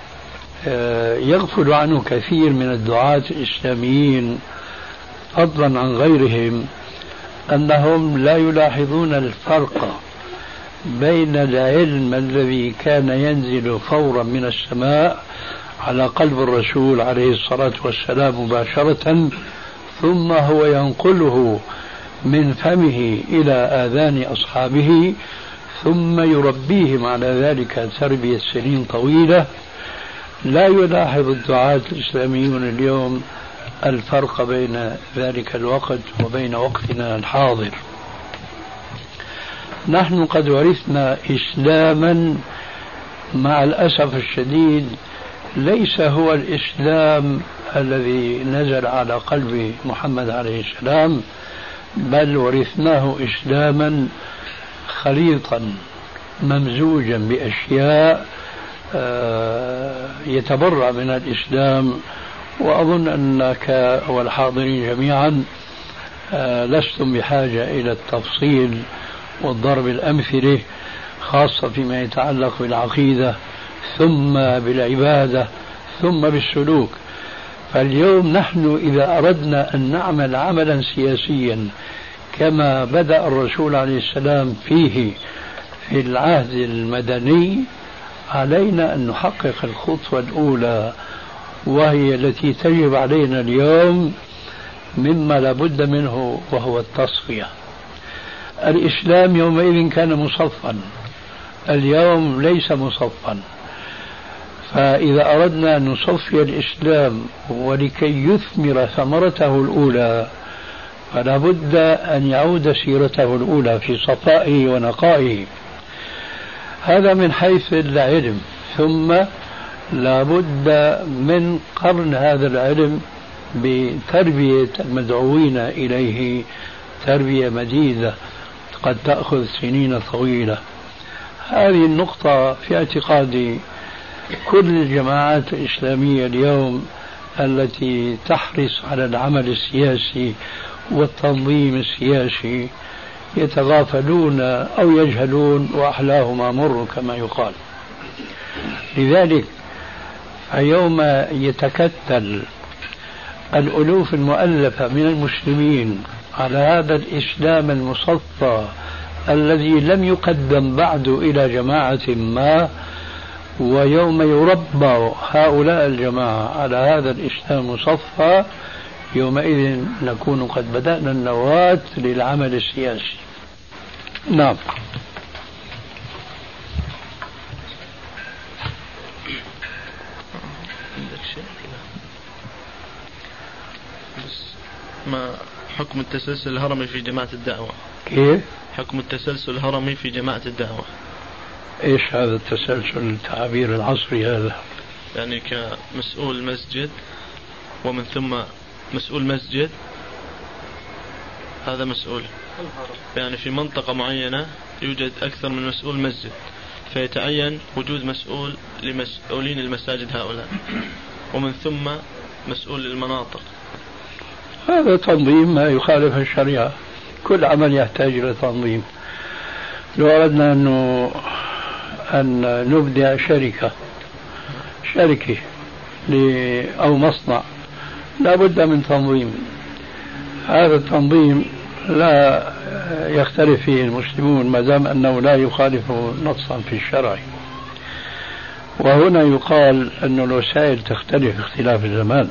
يغفل عنه كثير من الدعاة الإسلاميين فضلا عن غيرهم أنهم لا يلاحظون الفرق بين العلم الذي كان ينزل فورا من السماء على قلب الرسول عليه الصلاة والسلام مباشرة، ثم هو ينقله من فمه إلى آذان أصحابه، ثم يربيهم على ذلك تربية سنين طويلة. لا يلاحظ الدعاة الإسلاميون اليوم الفرق بين ذلك الوقت وبين وقتنا الحاضر. نحن قد ورثنا إسلاما مع الأسف الشديد ليس هو الإسلام الذي نزل على قلب محمد عليه السلام، بل ورثناه إسلاما خليطا ممزوجا بأشياء يتبرأ من الإسلام. وأظن أنك والحاضرين جميعا لستم بحاجة إلى التفصيل والضرب الأمثلة، خاصة فيما يتعلق بالعقيدة ثم بالعبادة ثم بالسلوك. فاليوم نحن إذا أردنا أن نعمل عملا سياسيا كما بدأ الرسول عليه السلام فيه في العهد المدني، علينا أن نحقق الخطوة الأولى وهي التي تجب علينا اليوم مما لا بد منه، وهو التصفية. الإسلام يومئذ كان مصفا، اليوم ليس مصفا. فإذا أردنا أن نصفي الإسلام ولكي يثمر ثمرته الأولى فلا بد أن يعود سيرته الأولى في صفائه ونقائه. هذا من حيث العلم. ثم لا بد من قرن هذا العلم بتربية المدعوين إليه تربية مديدة قد تأخذ سنين طويلة. هذه النقطة في اعتقادي كل الجماعات الإسلامية اليوم التي تحرص على العمل السياسي والتنظيم السياسي يتغافلون أو يجهلون وأحلاهم أمر كما يقال. لذلك يوم يتكتل الألوف المؤلفة من المسلمين على هذا الإسلام المصفى الذي لم يقدم بعد إلى جماعة ما، ويوم يربى هؤلاء الجماعة على هذا الإسلام المصفى يومئذ نكون قد بدأنا النواة للعمل السياسي. نعم. ما حكم التسلسل الهرمي في جماعة الدعوة؟ كيف؟ حكم التسلسل الهرمي في جماعة الدعوة. ايش هذا التسلسل التعبير العصري هذا؟ يعني كمسؤول مسجد ومن ثم مسؤول مسجد، هذا مسؤول، يعني في منطقة معينة يوجد أكثر من مسؤول مسجد فيتعين وجود مسؤول لمسؤولين المساجد هؤلاء، ومن ثم مسؤول للمناطق. هذا تنظيم ما يخالف الشريعة. كل عمل يحتاج إلى تنظيم. لو أردنا أن نبدأ شركة أو مصنع لا بد من تنظيم. هذا التنظيم لا يختلف فيه المسلمون ما دام أنه لا يخالف نصا في الشرع. وهنا يقال أن الوسائل تختلف اختلاف الزمان،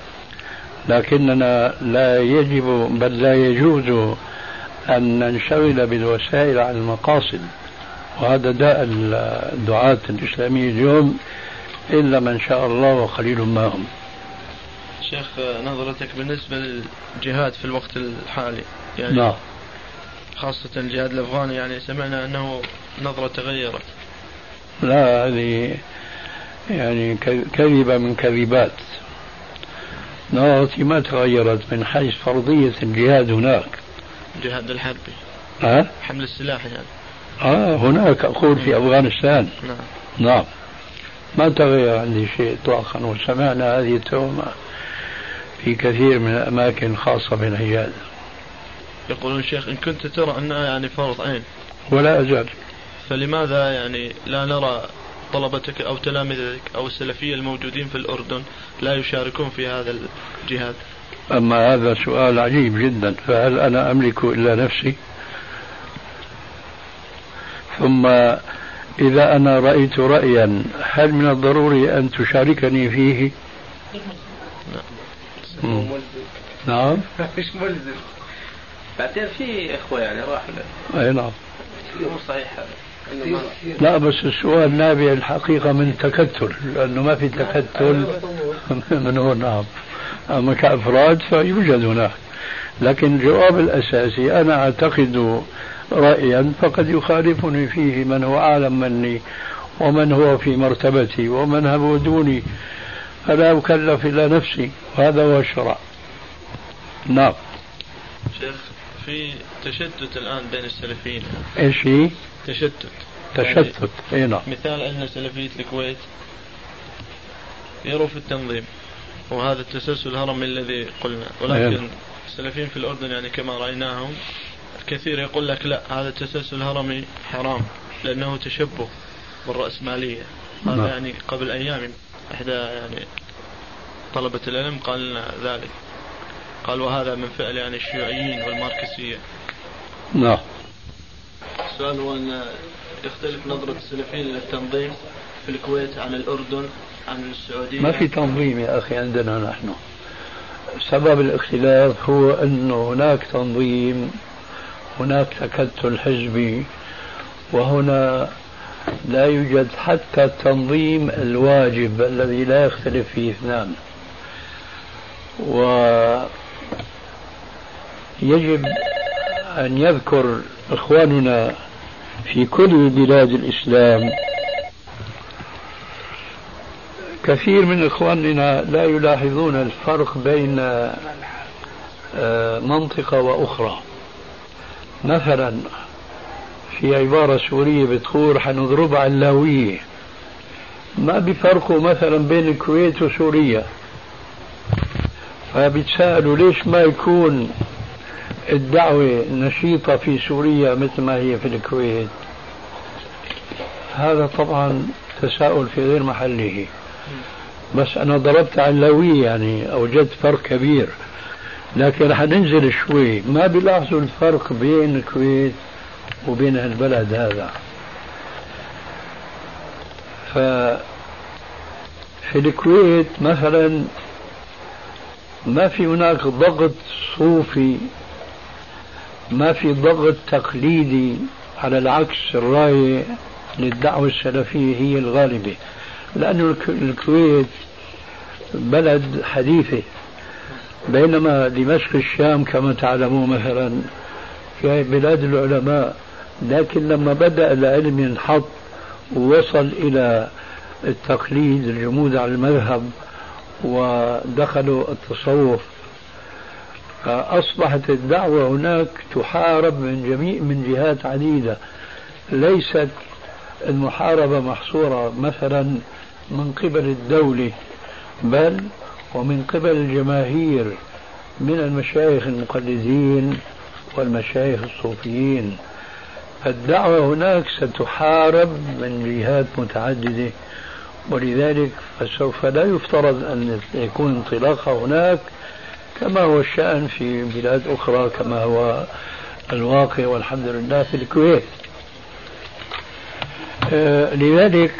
لكننا لا يجب بل لا يجوز أن ننشغل بالوسائل عن المقاصد، وهذا داء الدعاة الإسلاميين اليوم إلا من شاء الله وقليل ما هم. شيخ، نظرتك بالنسبة للجهاد في الوقت الحالي يعني نعم. خاصة الجهاد الأفغاني، يعني سمعنا أنه نظرة تغيرت. لا، هذه يعني كذبة من كذبات. نظرتي ما تغيرت من حيث فرضية الجهاد هناك. الجهاد الحربي حمل السلاح يعني. هناك أقول في أفغانستان. نعم. ما تغير عندي شيء إطلاقا، وسمعنا هذه التهمة في كثير من الأماكن خاصة بالحجاز. يقولون شيخ إن كنت ترى أنها يعني فرض عين ولا أزال، فلماذا يعني لا نرى طلبتك أو تلامذتك أو السلفية الموجودين في الأردن لا يشاركون في هذا الجهاد؟ أما هذا سؤال عجيب جدا. فهل أنا أملك إلا نفسي؟ ثم إذا أنا رأيت رأيا هل من الضروري أن تشاركني فيه؟ نعم. مش ملزم. بعدين في إخوة يعني راحوا. أي نعم. مو صحيح هذا. لا، بس السؤال نابع الحقيقة من تكتل، لأنه ما في تكتل من هو. نعم. أما كأفراد فيوجد هناك، لكن الجواب الأساسي أنا أعتقد رأيا فقد يخالفني فيه من هو أعلم مني ومن هو في مرتبتي ومن هو دوني، فلا أكلف إلا نفسي، وهذا هو الشرع. نعم. شيخ، في تشتت الآن بين السلفيين. إيش هي؟ تشتت. يعني إيه نعم. مثال أن سلفية الكويت يروا في التنظيم وهذا التسلسل الهرمي الذي قلنا، ولكن السلفيين في الأردن يعني كما رأيناهم كثير يقول لك لا، هذا التسلسل الهرمي حرام لأنه تشبه بالرأسمالية. هذا يعني قبل أيام إحدى يعني طلبة العلم قال لنا ذلك، قال وهذا من فعل يعني الشيوعيين والماركسية. نعم. السؤال هو أن يختلف نظرة السلفيين للتنظيم في الكويت عن الأردن عن السعودية. ما في تنظيم يا أخي عندنا نحن. سبب الاختلاف هو أنه هناك تنظيم، هناك تكتل حزبي، وهنا لا يوجد حتى التنظيم الواجب الذي لا يختلف فيه اثنان. ويجب أن يذكر إخواننا في كل بلاد الإسلام، كثير من إخواننا لا يلاحظون الفرق بين منطقة وأخرى. مثلا في عبارة سورية بتقول حنضرب على اللاوية، ما بيفرقوا مثلا بين الكويت وسوريا. فبتسألوا ليش ما يكون الدعوة نشيطة في سوريا مثل ما هي في الكويت؟ هذا طبعا تساؤل في غير محله، بس أنا ضربت على اللاوية يعني أوجدت فرق كبير. لكن رح ننزل شوي، ما بيلاحظوا الفرق بين الكويت وبين البلد هذا. ففي الكويت مثلا ما في هناك ضغط صوفي، ما في ضغط تقليدي، على العكس الراية للدعوة السلفية هي الغالبة، لأن الكويت بلد حديثة، بينما دمشق الشام كما تعلمون مثلا في بلاد العلماء. لكن لما بدأ العلم ينحط ووصل إلى التقليد، الجمود على المذهب، ودخلوا التصوف، أصبحت الدعوة هناك تحارب من جهات عديدة. ليست المحاربة محصورة مثلا من قبل الدولة، بل ومن قبل الجماهير من المشايخ المقلدين والمشايخ الصوفيين. الدعوة هناك ستحارب من جهات متعددة، ولذلك فسوف لا يفترض أن يكون انطلاقها هناك كما هو الشأن في بلاد أخرى، كما هو الواقع والحمد لله في الكويت. لذلك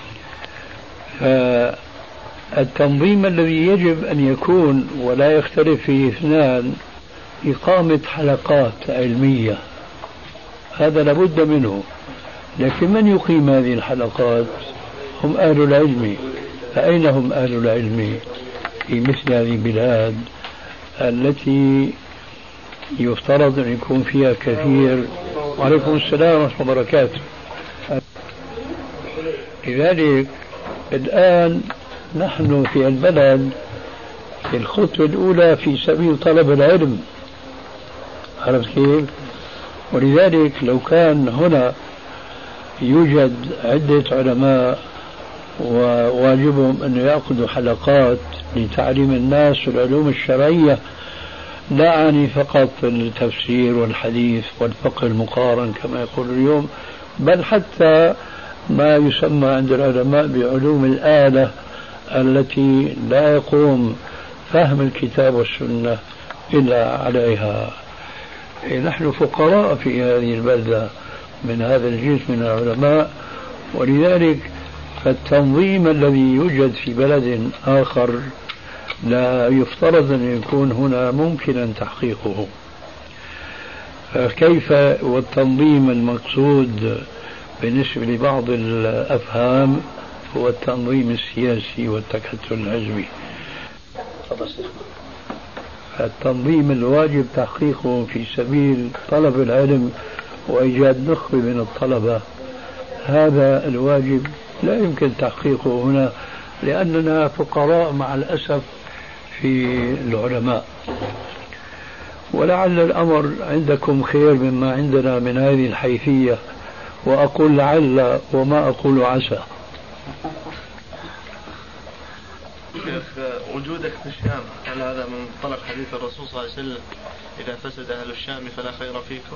التنظيم الذي يجب أن يكون ولا يختلف فيه اثنان إقامة حلقات علمية، هذا لابد منه. لكن من يقيم هذه الحلقات؟ هم أهل العلم. فأين هم أهل العلم في مثل هذه البلاد التي يفترض أن يكون فيها كثير؟ وعليكم السلام ورحمة الله وبركاته. لذلك الآن نحن في البلد في الخطوة الأولى في سبيل طلب العلم، عرفت كيف؟ ولذلك لو كان هنا يوجد عدة علماء وواجبهم أن يأخذوا حلقات لتعليم الناس العلوم الشرعية، لا أعني فقط التفسير والحديث والفقه المقارن كما يقول اليوم، بل حتى ما يسمى عند العلماء بعلوم الآلة التي لا يقوم فهم الكتاب والسنة إلا عليها. نحن فقراء في هذه البلدة من هذا الجنس من العلماء، ولذلك فالتنظيم الذي يوجد في بلد آخر لا يفترض أن يكون هنا ممكنا تحقيقه. فكيف والتنظيم المقصود بالنسبة لبعض الأفهام هو التنظيم السياسي والتكتل الحزبي. التنظيم الواجب تحقيقه في سبيل طلب العلم وإيجاد نخبة من الطلبة، هذا الواجب لا يمكن تحقيقه هنا، لأننا فقراء مع الأسف في العلماء. ولعل الأمر عندكم خير مما عندنا من هذه الحيثية، وأقول لعل وما أقول عسى. شيخ، وجودك في الشام هل هذا من منطلق حديث الرسول صلى الله عليه وسلم إذا فسد أهل الشام فلا خير فيكم؟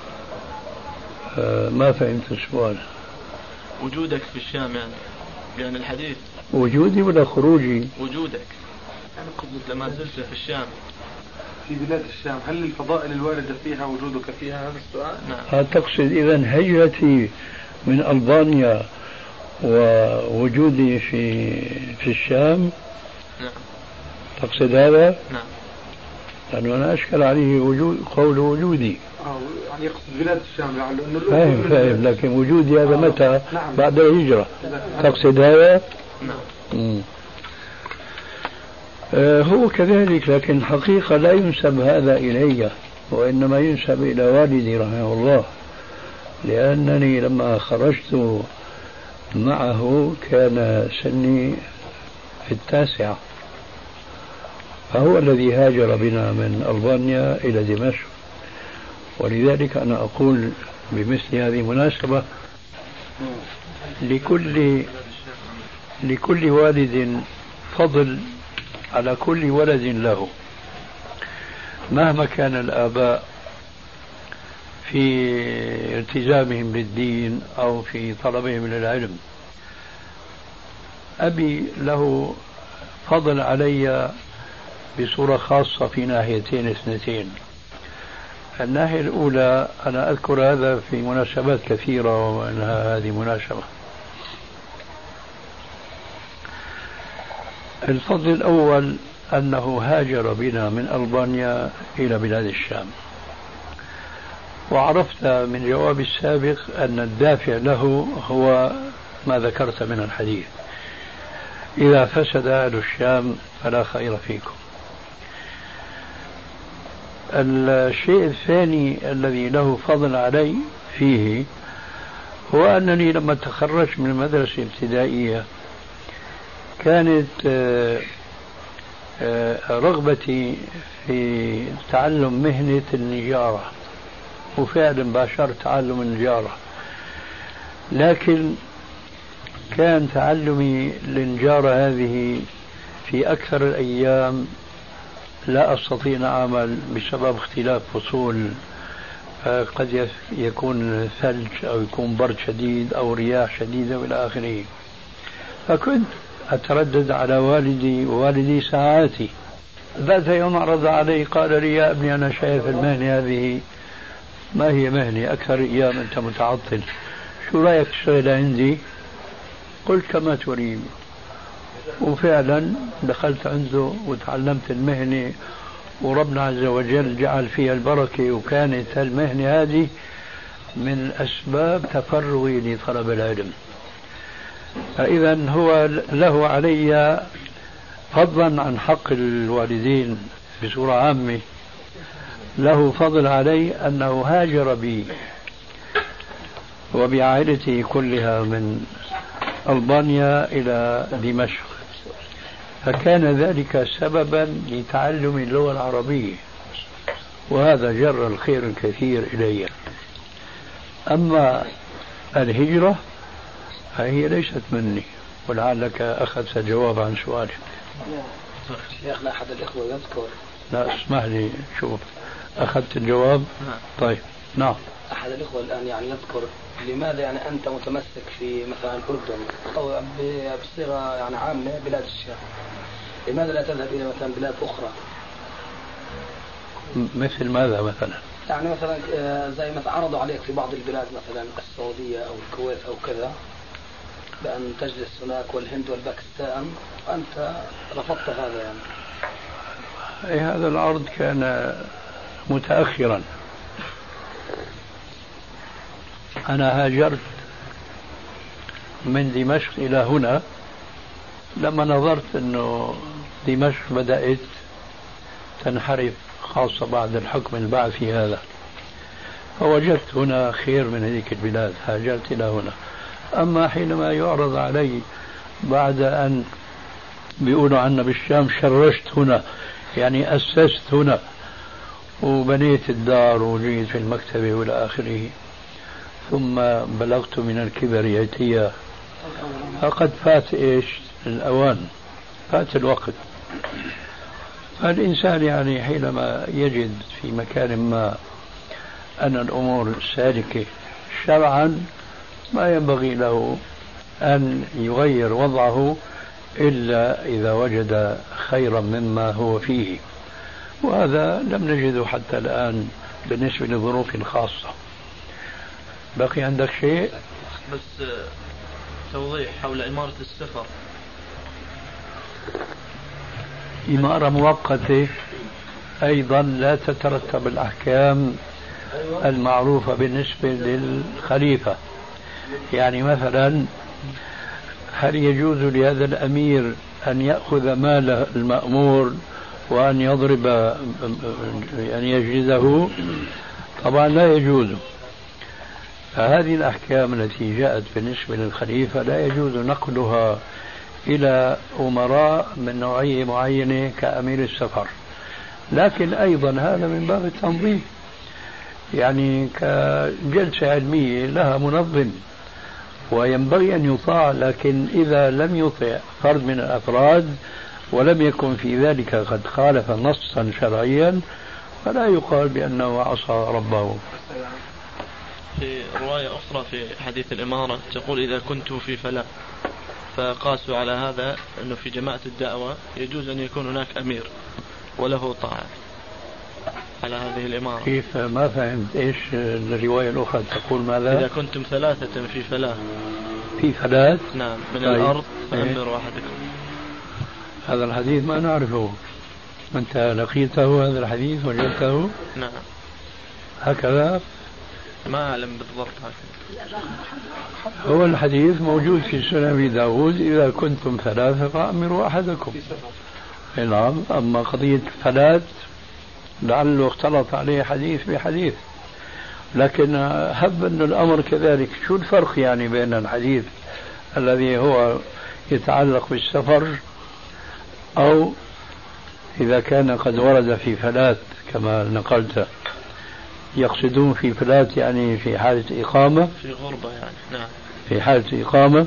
ما فهمت السؤال. وجودك في الشام يعني الحديث وجودي ولا خروجي؟ وجودك لما زلت في الشام في بلاد الشام، هل الفضائل الواردة فيها وجودك فيها؟ هذا السؤال. نعم. تقصد إذن هجرتي من ألبانيا ووجودي في الشام. نعم. تقصد هذا؟ نعم. لأنه أنا أشكل عليه قول وجودي. يعني يقصد بلاد الشام لعله. فاهم لكن وجودي هذا متى؟ نعم. بعد الهجرة. تقصد هذا؟ نعم. هو كذلك، لكن حقيقة لا ينسب هذا إلي، وإنما ينسب إلى والدي رحمه الله، لأنني لما خرجت معه كان سني في 9، فهو الذي هاجر بنا من ألبانيا إلى دمشق. ولذلك أنا أقول بمثل هذه المناسبة لكل والد فضل على كل ولد له، مهما كان الآباء في التزامهم بالدين أو في طلبهم للعلم. أبي له فضل علي بصورة خاصة في ناحيتين اثنتين. الناحية الأولى أنا أذكر هذا في مناسبات كثيرة ومنها هذه مناسبة. الفضل الأول أنه هاجر بنا من ألبانيا إلى بلاد الشام، وعرفت من جواب السابق أن الدافع له هو ما ذكرت من الحديث: إذا فسد أهل الشام فلا خير فيكم. الشيء الثاني الذي له فضل علي فيه هو أنني لما تخرجت من المدرسة الابتدائية كانت رغبتي في تعلم مهنة النجارة، وفعلا باشرت تعلم النجارة، لكن كان تعلمي للنجارة هذه في أكثر الأيام لا أستطيع أن أعمل بسبب اختلاف فصول، قد يكون ثلج أو يكون برد شديد أو رياح شديدة وإلى آخره. فكنت أتردد على ووالدي ساعاتي. ذات يوم عرض علي قال لي: يا ابني أنا شايف المهنة هذه ما هي مهنة، أكثر أيام أنت متعطل، شو رأيك تشتغل عندي؟ قلت: كما تريد. وفعلا دخلت عنده وتعلمت المهنة، وربنا عز وجل جعل فيها البركة، وكانت المهنة هذه من أسباب تفرغي لطلب العلم. فإذا هو له علي فضلا عن حق الوالدين بصورة عامة، له فضل علي أنه هاجر بي وبعائلته كلها من ألبانيا إلى دمشق، فكان ذلك سببا لتعلم اللغة العربية، وهذا جر الخير الكثير إلي. أما الهجرة فهي ليست مني، ولعلك أخذت الجواب عن سؤالك. شيخنا أحد الإخوة يذكر. لا اسمح لي، شوف أخذت الجواب. طيب نعم. أحد الإخوة الآن يعني يذكر لماذا يعني أنت متمسك في مثلا الأردن أو بصيغة يعني عامة بلاد الشام، لماذا لا تذهب إلى مثلا بلاد أخرى؟ مثل ماذا مثلا؟ يعني مثلا زي ما عرضوا عليك في بعض البلاد مثلا السعودية أو الكويت أو كذا بأن تجلس هناك، والهند والباكستان، وأنت رفضت هذا يعني. هذا العرض كان متأخرا. أنا هاجرت من دمشق إلى هنا لما نظرت أنه دمشق بدأت تنحرف، خاصة بعد الحكم البعثي هذا، فوجدت هنا خير من هذيك البلاد، هاجرت إلى هنا. أما حينما يعرض علي بعد أن بيقولوا عنا بالشام شرشت هنا، يعني أسست هنا وبنيت الدار وجيت في المكتبة والى آخره، ثم بلغت من الكبر يأتي، فقد فات إيش الأوان، فات الوقت. فالإنسان يعني حينما يجد في مكان ما أن الأمور سالكة شرعا ما ينبغي له أن يغير وضعه إلا إذا وجد خيرا مما هو فيه، وهذا لم نجده حتى الآن بالنسبة لظروف خاصة. بقي عندك شيء؟ بس توضيح حول إمارة السفر. إمارة مؤقتة أيضا لا تترتب الأحكام المعروفة بالنسبة للخليفة. يعني مثلا هل يجوز لهذا الأمير أن يأخذ مال المأمور وأن يضرب أن يجلده؟ طبعا لا يجوز. فهذه الأحكام التي جاءت بالنسبة للخليفة لا يجوز نقلها إلى أمراء من نوعية معينة كأمير السفر. لكن أيضا هذا من باب التنظيم، يعني كجلسة علمية لها منظم وينبغي أن يطاع، لكن إذا لم يطع فرد من الأفراد ولم يكن في ذلك قد خالف نصا شرعيا فلا يقال بأنه عصى ربه. في رواية أخرى في حديث الإمارة تقول إذا كنت في فلاة، فقاسوا على هذا أنه في جماعة الدعوة يجوز أن يكون هناك أمير وله طاعة على هذه الإمارة. كيف؟ ما فهمت إيش الرواية الأخرى تقول ماذا؟ إذا كنتم ثلاثة في فلاة. في فلاة؟ نعم من الأرض فأمروا أحدكم. هذا الحديث ما نعرفه. أنت لقيته هذا الحديث وجدته؟ نعم. هكذا؟ ما أعلم بالضبط هكذا. هو الحديث موجود في سنن أبي داود إذا كنتم ثلاثة فأمروا أحدكم. نعم. أما قضية فلاة لعله اختلط عليه حديث بحديث، لكن هب أن الأمر كذلك. شو الفرق يعني بين الحديث الذي هو يتعلق بالسفر أو إذا كان قد ورد في فلاة كما نقلت؟ يقصدون في فلاة يعني في حالة إقامة، في غربة يعني. نعم في حالة إقامة.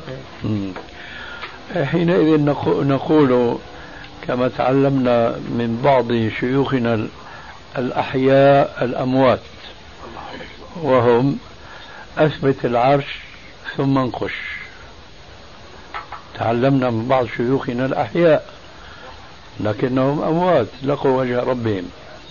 حينئذ نقول كما تعلمنا من بعض شيوخنا الأحياء الأموات وهم أثبت العرش ثم انقش. تعلمنا من بعض شيوخنا الأحياء لكنهم أموات لقوا وجه ربهم،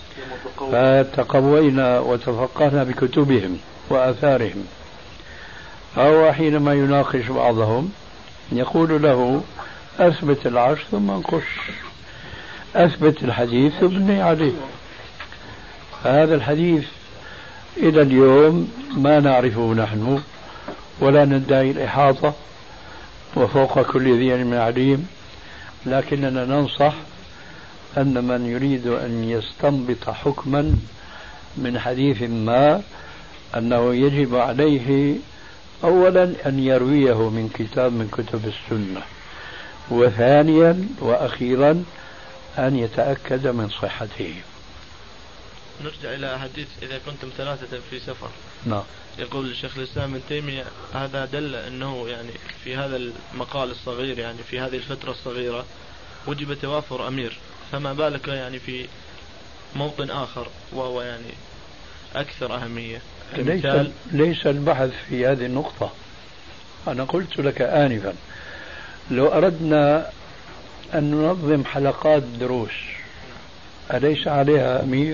فتقوينا وتفقهنا بكتبهم وآثارهم. أو حينما يناقش بعضهم يقول له أثبت العرش ثم انقش، أثبت الحديث ابني عليه. هذا الحديث إلى اليوم ما نعرفه نحن ولا ندعي الإحاطة وفوق كل ذي علم عليم، لكننا ننصح أن من يريد أن يستنبط حكما من حديث ما أنه يجب عليه أولا أن يرويه من كتاب من كتب السنة، وثانيا وأخيرا أن يتأكد من صحته. نرجع إلى حديث إذا كنتم ثلاثة في سفر. نعم. يقول الشيخ الإسلام ابن تيمية هذا دل أنه يعني في هذا المقال الصغير يعني في هذه الفترة الصغيرة وجب توافر أمير، فما بالك يعني في موطن آخر وهو يعني أكثر أهمية. ليس البحث في هذه النقطة. أنا قلت لك آنفا لو أردنا أن ننظم حلقات دروس أليس عليها أمير؟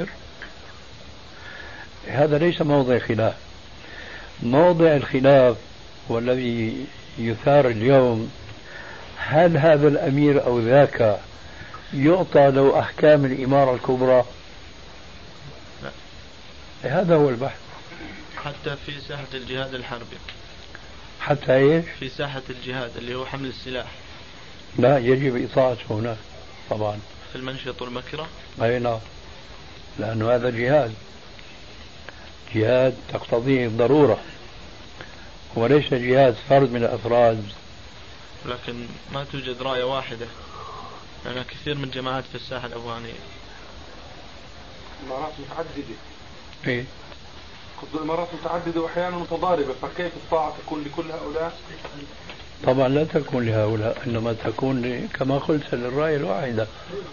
هذا ليس موضع خلاف. موضع الخلاف والذي يثار اليوم هل هذا الأمير أو ذاك يعطى له أحكام الإمارة الكبرى؟ هذا هو البحث. حتى في ساحة الجهاد الحربي. حتى إيش؟ في ساحة الجهاد اللي هو حمل السلاح. لا يجب إطاعته هناك طبعا. في المنشط والمكره. أي نعم، لأنه هذا جهاد، جهاد تقتضيه الضرورة وليس جهاد فرد من الأفراد. لكن ما توجد راية واحدة، لأن كثير من جماعات في الساحة الأفغانية إمارات متعددة. إيه؟ إمارات متعددة وأحيانا متضاربة، فكيف الطاعة تكون لكل هؤلاء؟ طبعا لا تكون لهؤلاء، إنما تكون كما قلت للراية الواحدة.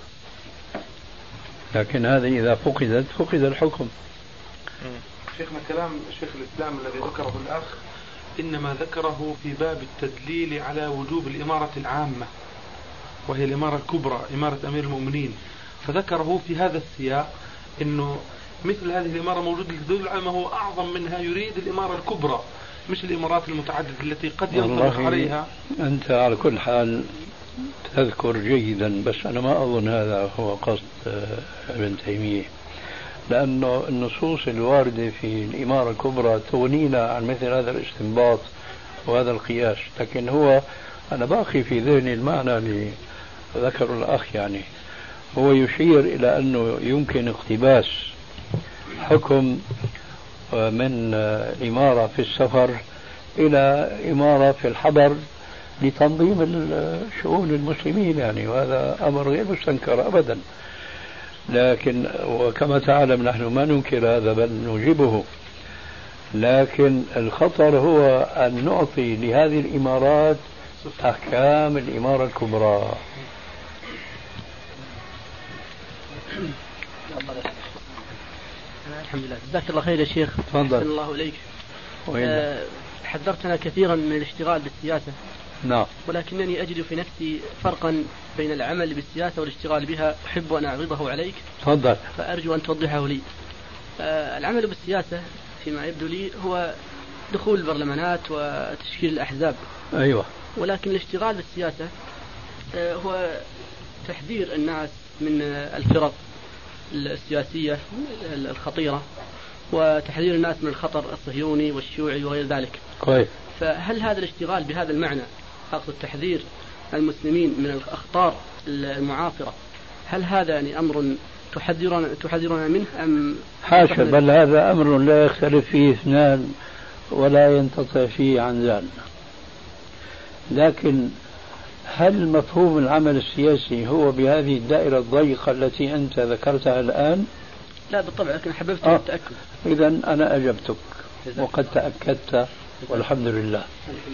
لكن هذا إذا فقدت فقد الحكم. شيخنا كلام شيخ الإسلام الذي ذكره الأخ إنما ذكره في باب التدليل على وجوب الإمارة العامة وهي الإمارة الكبرى إمارة أمير المؤمنين، فذكره في هذا السياق إنه مثل هذه الإمارة موجودة، تدل على ما هو أعظم منها، يريد الإمارة الكبرى مش الإمارات المتعددة التي قد ينطبق عليها. أنت على كل حال تذكر جيدا، بس أنا ما أظن هذا هو قصد ابن تيمية، لأنه النصوص الواردة في الإمارة الكبرى تغنينا عن مثل هذا الاستنباط وهذا القياس. لكن هو أنا باقي في ذهني المعنى اللي ذكره الأخ، يعني هو يشير إلى أنه يمكن اقتباس حكم من إمارة في السفر إلى إمارة في الحضر لتنظيم شؤون المسلمين، يعني وهذا أمر غير مستنكر أبدا. لكن وكما تعلم نحن ما ننكر هذا بل نجيبه، لكن الخطر هو أن نعطي لهذه الإمارات أحكام الإمارة الكبرى. الحمد لله، جزاك الله خير يا شيخ. تفضل. أحسن الله إليك. حذرتنا كثيرا من الاشتغال بالسياسة. نعم. ولكنني أجد في نفسي فرقا بين العمل بالسياسة والاشتغال بها، أحب أن أعرضه عليك. تفضل. فأرجو أن توضحه لي. العمل بالسياسة فيما يبدو لي هو دخول البرلمانات وتشكيل الأحزاب. أيوة. ولكن الاشتغال بالسياسة هو تحذير الناس من الفرق السياسية الخطيرة، وتحذير الناس من الخطر الصهيوني والشيوعي وغير ذلك. كويس. فهل هذا الاشتغال بهذا المعنى، أقصد تحذير المسلمين من الأخطار المعاصرة، هل هذا يعني أمر تحذرنا منه أم حاشا؟ بل هذا أمر لا يختلف فيه اثنان ولا ينقطع فيه عن ذلك. لكن هل مفهوم العمل السياسي هو بهذه الدائرة الضيقة التي أنت ذكرتها الآن؟ لا بالطبع، لكن حببت التأكد. إذا أنا أجبتك وقد تأكدت والحمد لله.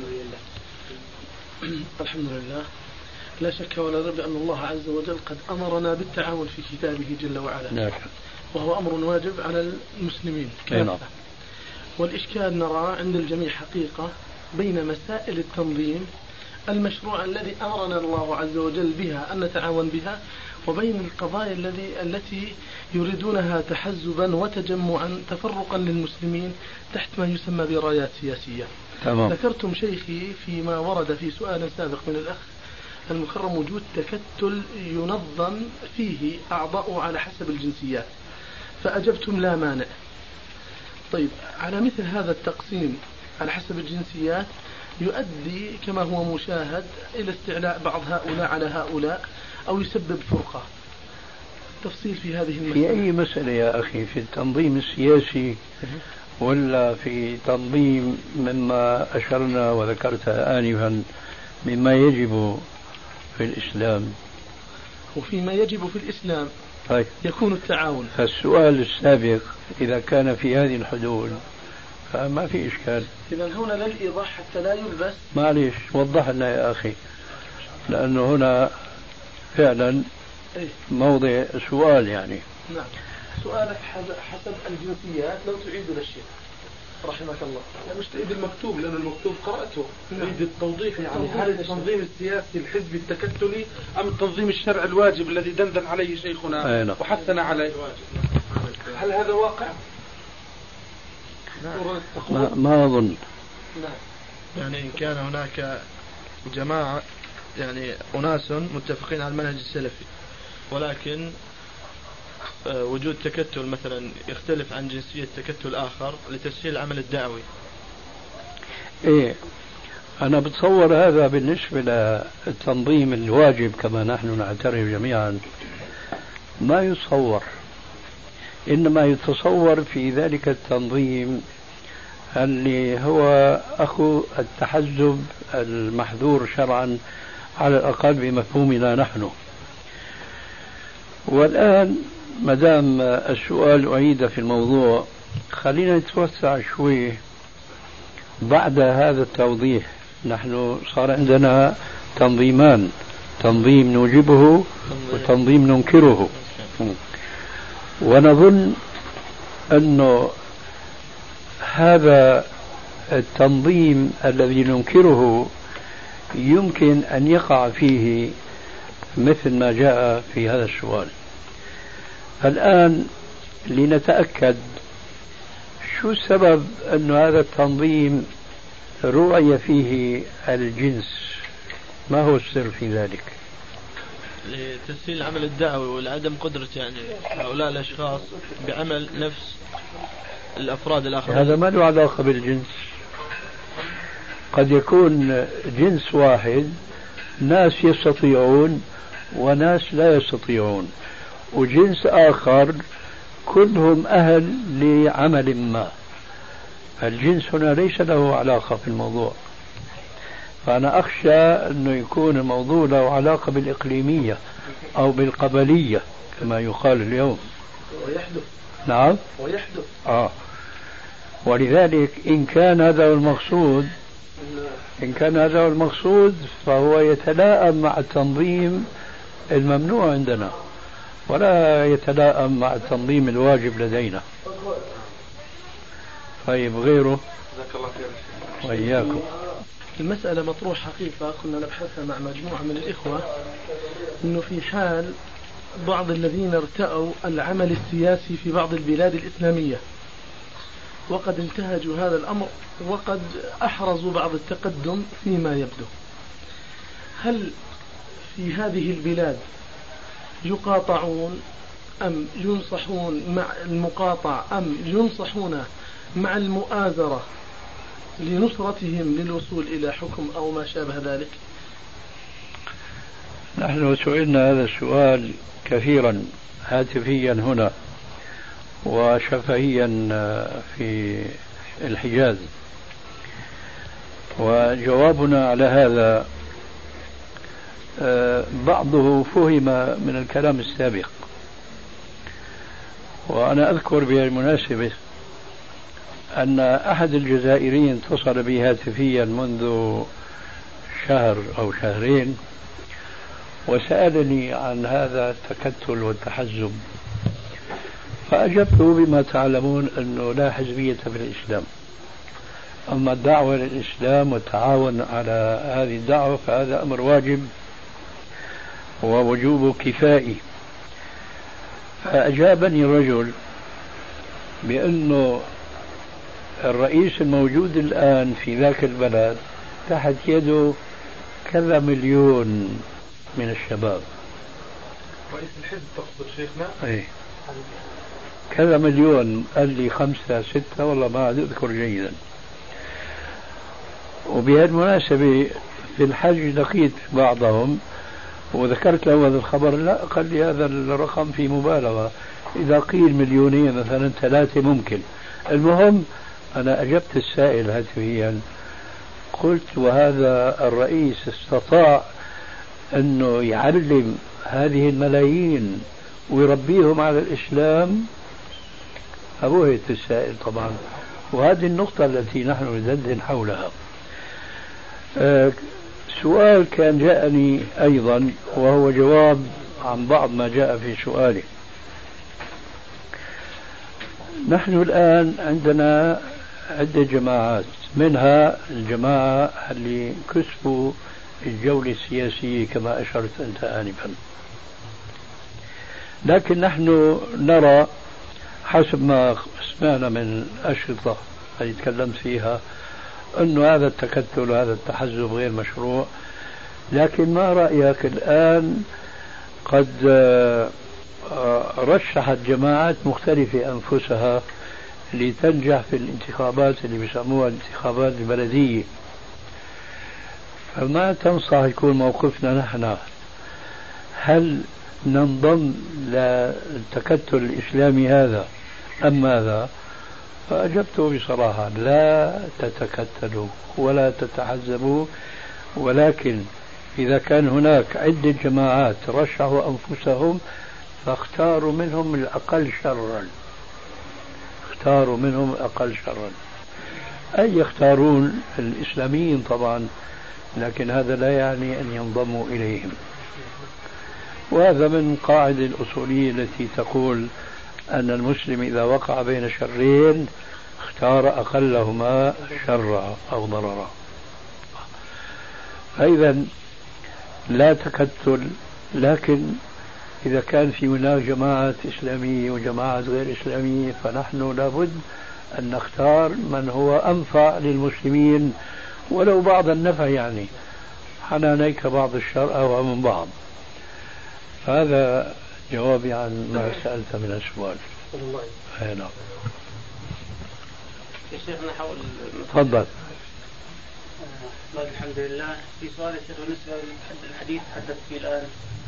الحمد لله. لا شك ولا ريب أن الله عز وجل قد أمرنا بالتعاون في كتابه جل وعلا. نعم. وهو أمر واجب على المسلمين كافة. والإشكال نرى عند الجميع حقيقة بين مسائل التنظيم المشروع الذي أمرنا الله عز وجل بها أن نتعاون بها، وبين القضايا التي يريدونها تحزبا وتجمعا تفرقا للمسلمين تحت ما يسمى برايات سياسية. تمام. ذكرتم شيخي فيما ورد في سؤال سابق من الأخ المكرم وجود تكتل ينظم فيه أعضاء على حسب الجنسيات، فأجبتم لا مانع. طيب، على مثل هذا التقسيم على حسب الجنسيات يؤدي كما هو مشاهد إلى استعلاء بعض هؤلاء على هؤلاء أو يسبب فرقة. تفصيل في هذه المسألة. في أي مسألة يا أخي؟ في التنظيم السياسي ولا في تنظيم مما أشرنا وذكرتها آنفا مما يجب في الإسلام؟ وفيما يجب في الإسلام طيب. يكون التعاون. فالسؤال السابق إذا كان في هذه الحدود فما في إشكال. إذا هنا للإيضاح حتى لا يلبس. معليش وضح لنا يا أخي، لأنه هنا فعلا موضع سؤال يعني. نعم. سؤالك حسب الجنسيات لو تعيد للشيخ رحمك الله. مش تعيد المكتوب لأن المكتوب قرأته. تعيد التوضيح يعني هل التنظيم السياسي الحزبي التكتلي أم التنظيم الشرعي الواجب الذي دندن عليه شيخنا وحثنا عليه؟ هل هذا واقع؟ ما أظن. يعني إن كان هناك جماعة يعني أناس متفقين على المنهج السلفي، ولكن وجود تكتل مثلا يختلف عن جنسية تكتل آخر لتسهيل العمل الدعوي. إيه، أنا بتصور هذا بالنسبة للتنظيم الواجب كما نحن نعترف جميعا ما يتصور، إنما يتصور في ذلك التنظيم اللي هو أخو التحزب المحظور شرعا على الأقل بمفهومنا نحن. والآن مدام السؤال أعيد في الموضوع خلينا نتوسع شوي بعد هذا التوضيح. نحن صار عندنا تنظيمان، تنظيم نوجبه وتنظيم ننكره، ونظن أنه هذا التنظيم الذي ننكره يمكن أن يقع فيه مثل ما جاء في هذا السؤال. الآن لنتأكد شو السبب أن هذا التنظيم رؤي فيه الجنس، ما هو السر في ذلك؟ لتسهيل العمل الدعوي ولعدم قدرة يعني هؤلاء الأشخاص بعمل نفس الأفراد الآخرين. هذا ما له علاقة بالجنس. قد يكون جنس واحد ناس يستطيعون وناس لا يستطيعون، وجنس آخر كلهم أهل لعمل ما. الجنس هنا ليس له علاقة في الموضوع. فأنا أخشى أنه يكون الموضوع له علاقة بالإقليمية أو بالقبلية كما يقال اليوم. ويحدث. نعم. ويحدث. ولذلك إن كان هذا هو المقصود فهو يتلائم مع التنظيم الممنوع عندنا ولا يتلائم مع التنظيم الواجب لدينا. طيب غيره؟ جزاك الله خير. وإياكم. المسألة مطروح حقيقة كنا نبحثها مع مجموعة من الإخوة، أنه في حال بعض الذين ارتأوا العمل السياسي في بعض البلاد الإسلامية وقد انتهجوا هذا الأمر وقد أحرزوا بعض التقدم فيما يبدو، هل في هذه البلاد يقاطعون أم ينصحون مع المقاطع أم ينصحون مع المؤازرة لنصرتهم للوصول إلى حكم أو ما شابه ذلك؟ نحن سئلنا هذا السؤال كثيرا هاتفيا هنا وشفهيا في الحجاز، وجوابنا على هذا بعضه فهم من الكلام السابق. وأنا أذكر بالمناسبة أن أحد الجزائريين اتصل بي هاتفيا منذ شهر أو شهرين وسألني عن هذا التكتل والتحزب، فأجبته بما تعلمون أنه لا حزبية في الإسلام، أما الدعوة للإسلام والتعاون على هذه الدعوة فهذا أمر واجب ووجوبه كفائي. فأجابني الرجل بأنه الرئيس الموجود الآن في ذاك البلد تحت يده كذا مليون من الشباب. رئيس الحزب تقصد شيخنا؟ ايه كذا مليون، قال لي 5 6 والله ما أذكر جيدا. وبهالمناسبة في الحج لقيت بعضهم وذكرت له هذا الخبر، لا قال لي هذا الرقم في مبالغة، إذا قيل 2 مثلا 3 ممكن. المهم أنا أجبت السائل هاتفيا قلت وهذا الرئيس استطاع أنه يعلم هذه الملايين ويربيهم على الإسلام؟ أبوهت السائل طبعا، وهذه النقطة التي نحن ندندن حولها. سؤال كان جاءني أيضا وهو جواب عن بعض ما جاء في سؤالي. نحن الآن عندنا عدة جماعات، منها الجماعة اللي كسبوا الجولة السياسية كما أشرت أنت آنفا، لكن نحن نرى حسب ما سمعنا من أشرطة اللي تكلمت فيها أنه هذا التكتل وهذا التحزب غير مشروع. لكن ما رأيك الآن قد رشحت جماعات مختلفة أنفسها لتنجح في الانتخابات اللي بيسموها الانتخابات البلدية، فما تنصح يكون موقفنا نحن؟ هل ننضم للتكتل الإسلامي هذا أم ماذا؟ فأجبته بصراحة لا تتكتلوا ولا تتحزبوا، ولكن إذا كان هناك عدة جماعات رشحوا أنفسهم فاختاروا منهم الأقل شرا، اختاروا منهم الأقل شرا، أي يختارون الإسلاميين طبعا، لكن هذا لا يعني أن ينضموا إليهم. وهذا من قاعدة الأصولية التي تقول أن المسلم إذا وقع بين شرين اختار أقلهما شرا أو ضررا. فإذا لا تكتل، لكن إذا كان في هناك جماعات إسلامية وجماعات غير إسلامية فنحن لابد أن نختار من هو أنفع للمسلمين ولو بعض النفع يعني حنانيك بعض الشر أو من بعض. هذا جوابي عن ما سألت من السؤال. نعم. يا شيخ نحاول. تفضل. الحمد لله. في سؤال يا شيخ بالنسبة للحديث تحدث فيه الآن،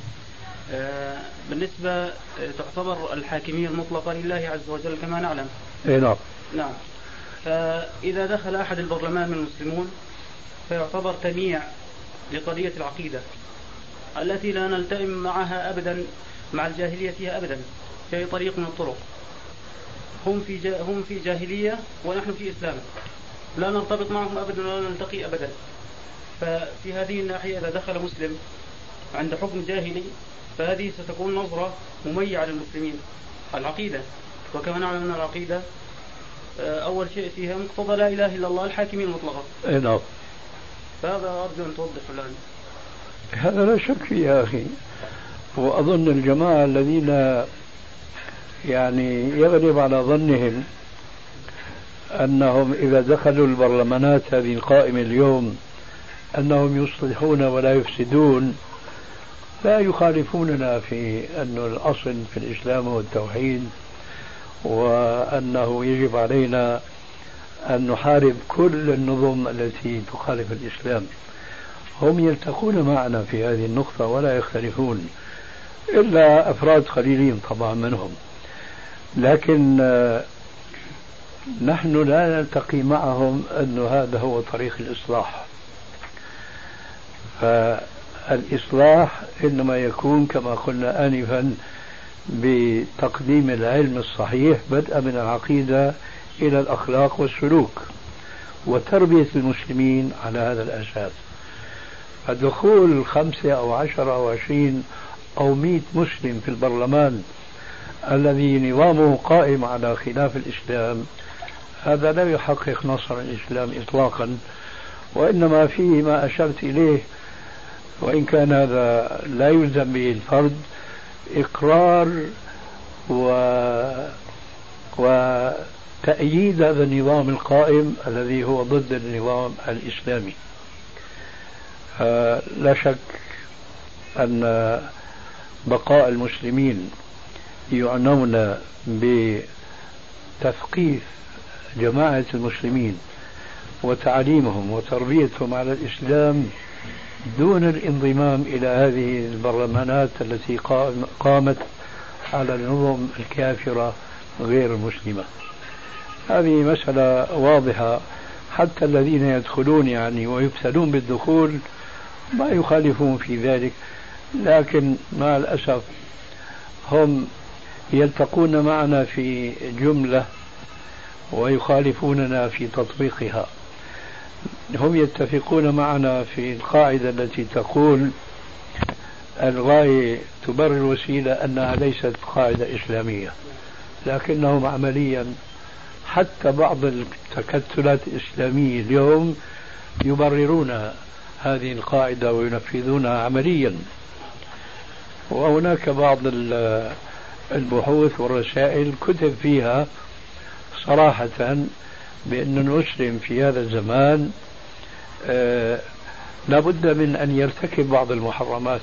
بالنسبة تعتبر الحاكمية المطلقة لله عز وجل كما نعلم. نعم. نعم. فإذا دخل أحد البرلمان من المسلمون فيعتبر تمييع لقضية العقيدة التي لا نلتئم معها أبدا، مع الجاهلية فيها أبدا في أي طريق من الطرق. هم في جاهلية ونحن في إسلام، لا نرتبط معهم أبدا ولا نلتقي أبدا. ففي هذه الناحية إذا دخل مسلم عند حكم جاهلي فهذه ستكون نظرة مميعة للمسلمين. العقيدة، وكما نعلم أن العقيدة أول شيء فيها مقتضى لا إله إلا الله الحاكمية المطلقة. نعم. فهذا أرجو أن توضح الآن. هذا لا شك فيه يا أخي. وأظن الجماعة الذين يعني يغلب على ظنهم أنهم إذا دخلوا البرلمانات هذه القائمة اليوم أنهم يصلحون ولا يفسدون، لا يخالفوننا في أن الأصل في الإسلام هو التوحيد، وأنه يجب علينا أن نحارب كل النظم التي تخالف الإسلام. هم يلتقون معنا في هذه النقطة ولا يختلفون، إلا أفراد قليلين طبعا منهم. لكن نحن لا نلتقي معهم أن هذا هو طريق الإصلاح. فالإصلاح إنما يكون كما قلنا آنفا بتقديم العلم الصحيح بدءا من العقيدة إلى الأخلاق والسلوك وتربية المسلمين على هذا الأساس. فدخول 5 أو 10 أو 20 أو 100 مسلم في البرلمان الذي نظامه قائم على خلاف الإسلام هذا لا يحقق نصر الإسلام إطلاقا، وإنما فيه ما أشرت إليه، وإن كان هذا لا يلزم به الفرد، إقرار وتأييد هذا النظام القائم الذي هو ضد النظام الإسلامي. لا شك أن بقاء المسلمين يعنون بتثقيف جماعة المسلمين وتعليمهم وتربيتهم على الإسلام دون الانضمام إلى هذه البرلمانات التي قامت على النظم الكافرة غير المسلمة. هذه مسألة واضحة، حتى الذين يدخلون يعني ويبتلون بالدخول ما يخالفون في ذلك، لكن مع الأسف هم يلتقون معنا في جملة ويخالفوننا في تطبيقها. هم يتفقون معنا في القاعدة التي تقول الغاية تبرر الوسيلة أنها ليست قاعدة إسلامية، لكنهم عمليا حتى بعض التكتلات الإسلامية اليوم يبررون هذه القاعدة وينفذونها عمليا. وهناك بعض البحوث والرسائل كتب فيها صراحة بأن المسلم في هذا الزمان لابد من أن يرتكب بعض المحرمات،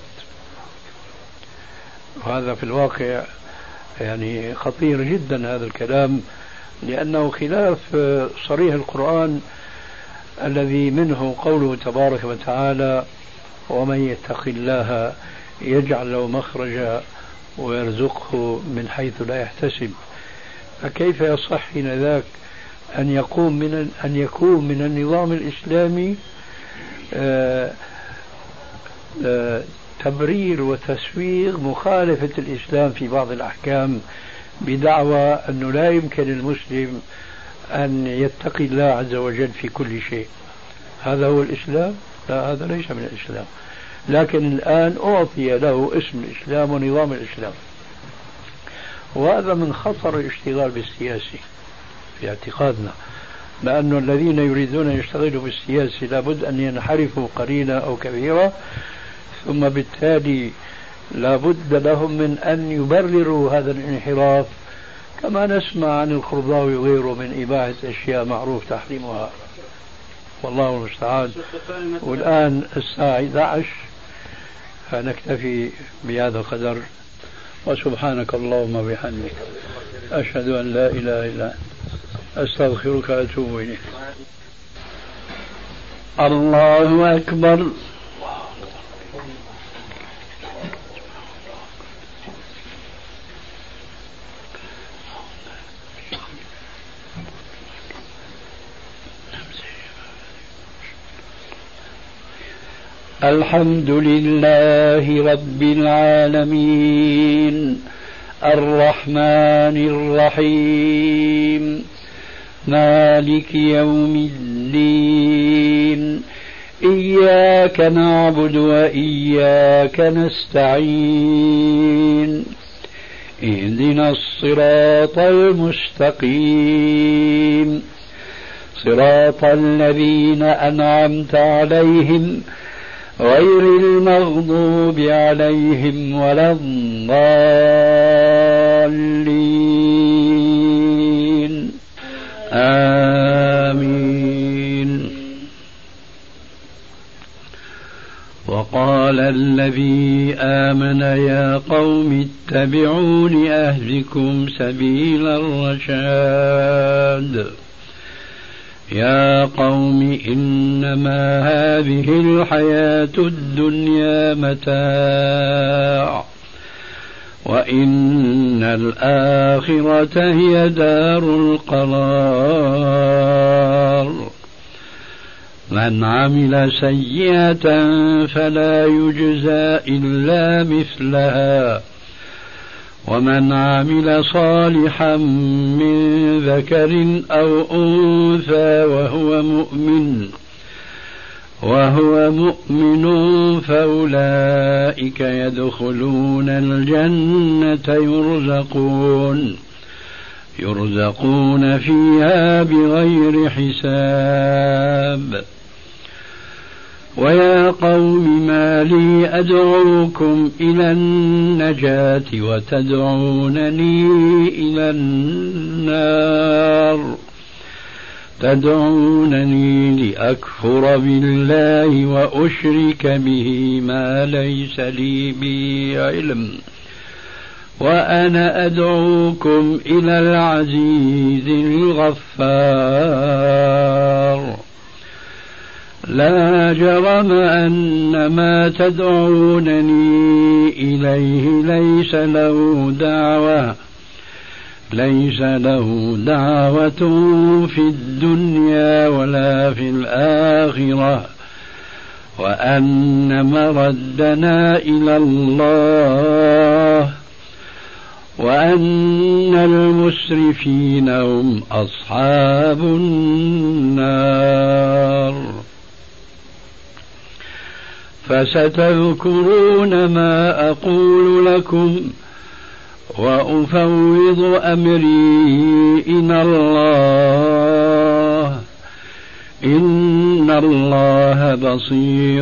وهذا في الواقع يعني خطير جدا هذا الكلام، لأنه خلاف صريح القرآن الذي منه قوله تبارك وتعالى ومن يتق الله يجعل له مخرجا ويرزقه من حيث لا يحتسب. فكيف يصح حين ذاك أن يكون من النظام الإسلامي تبرير وتسويغ مخالفة الإسلام في بعض الأحكام بدعوى أنه لا يمكن المسلم أن يتقي الله عز وجل في كل شيء. هذا هو الإسلام؟ لا، هذا ليس من الإسلام. لكن الآن أعطي له اسم الإسلام ونظام الإسلام، وهذا من خطر الاشتغال بالسياسي في اعتقادنا، لأن الذين يريدون أن يشتغلوا بالسياسة لابد أن ينحرفوا قليلا أو كبيرا، ثم بالتالي لابد لهم من أن يبرروا هذا الانحراف، كما نسمع عن القرضاوي وغيره من إباحة أشياء معروف تحريمها. والله المستعان. والآن الساعة 11 فنكتفي بهذا القدر، وسبحانك اللهم وبحمدك أشهد أن لا إله إلا أنت أستغفرك وأتوب إليك. الله أكبر. الحمد لله رب العالمين الرحمن الرحيم مالك يوم الدين إياك نعبد وإياك نستعين اهدنا الصراط المستقيم صراط الذين أنعمت عليهم غير المغضوب عليهم ولا الضالين آمين. وقال الذي آمن يا قوم اتبعون أهدكم سبيل الرشاد يا قوم إنما هذه الحياة الدنيا متاع وإن الآخرة هي دار القرار من عمل سيئة فلا يجزى إلا مثلها ومن عمل صالحا من ذكر أو أنثى وهو مؤمن فأولئك يدخلون الجنة يرزقون فيها بغير حساب. ويا قوم ما لي أدعوكم إلى النجاة وتدعونني إلى النار تدعونني لأكفر بالله وأشرك به ما ليس لي به علم وأنا أدعوكم إلى العزيز الغفار. لا جرم أن ما تدعونني إليه ليس له دعوة في الدنيا ولا في الآخرة وأن مردنا إلى الله وأن المسرفين هم أصحاب النار. فستذكرون ما أقول لكم وأفوض أمري إلى الله إن الله بصير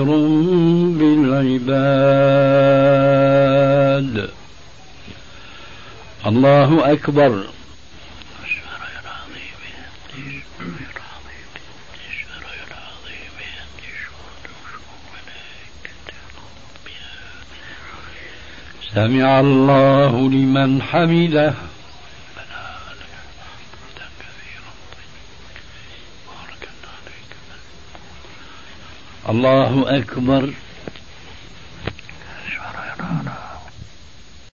بالعباد. الله أكبر. سمع الله لمن حمده. الله أكبر.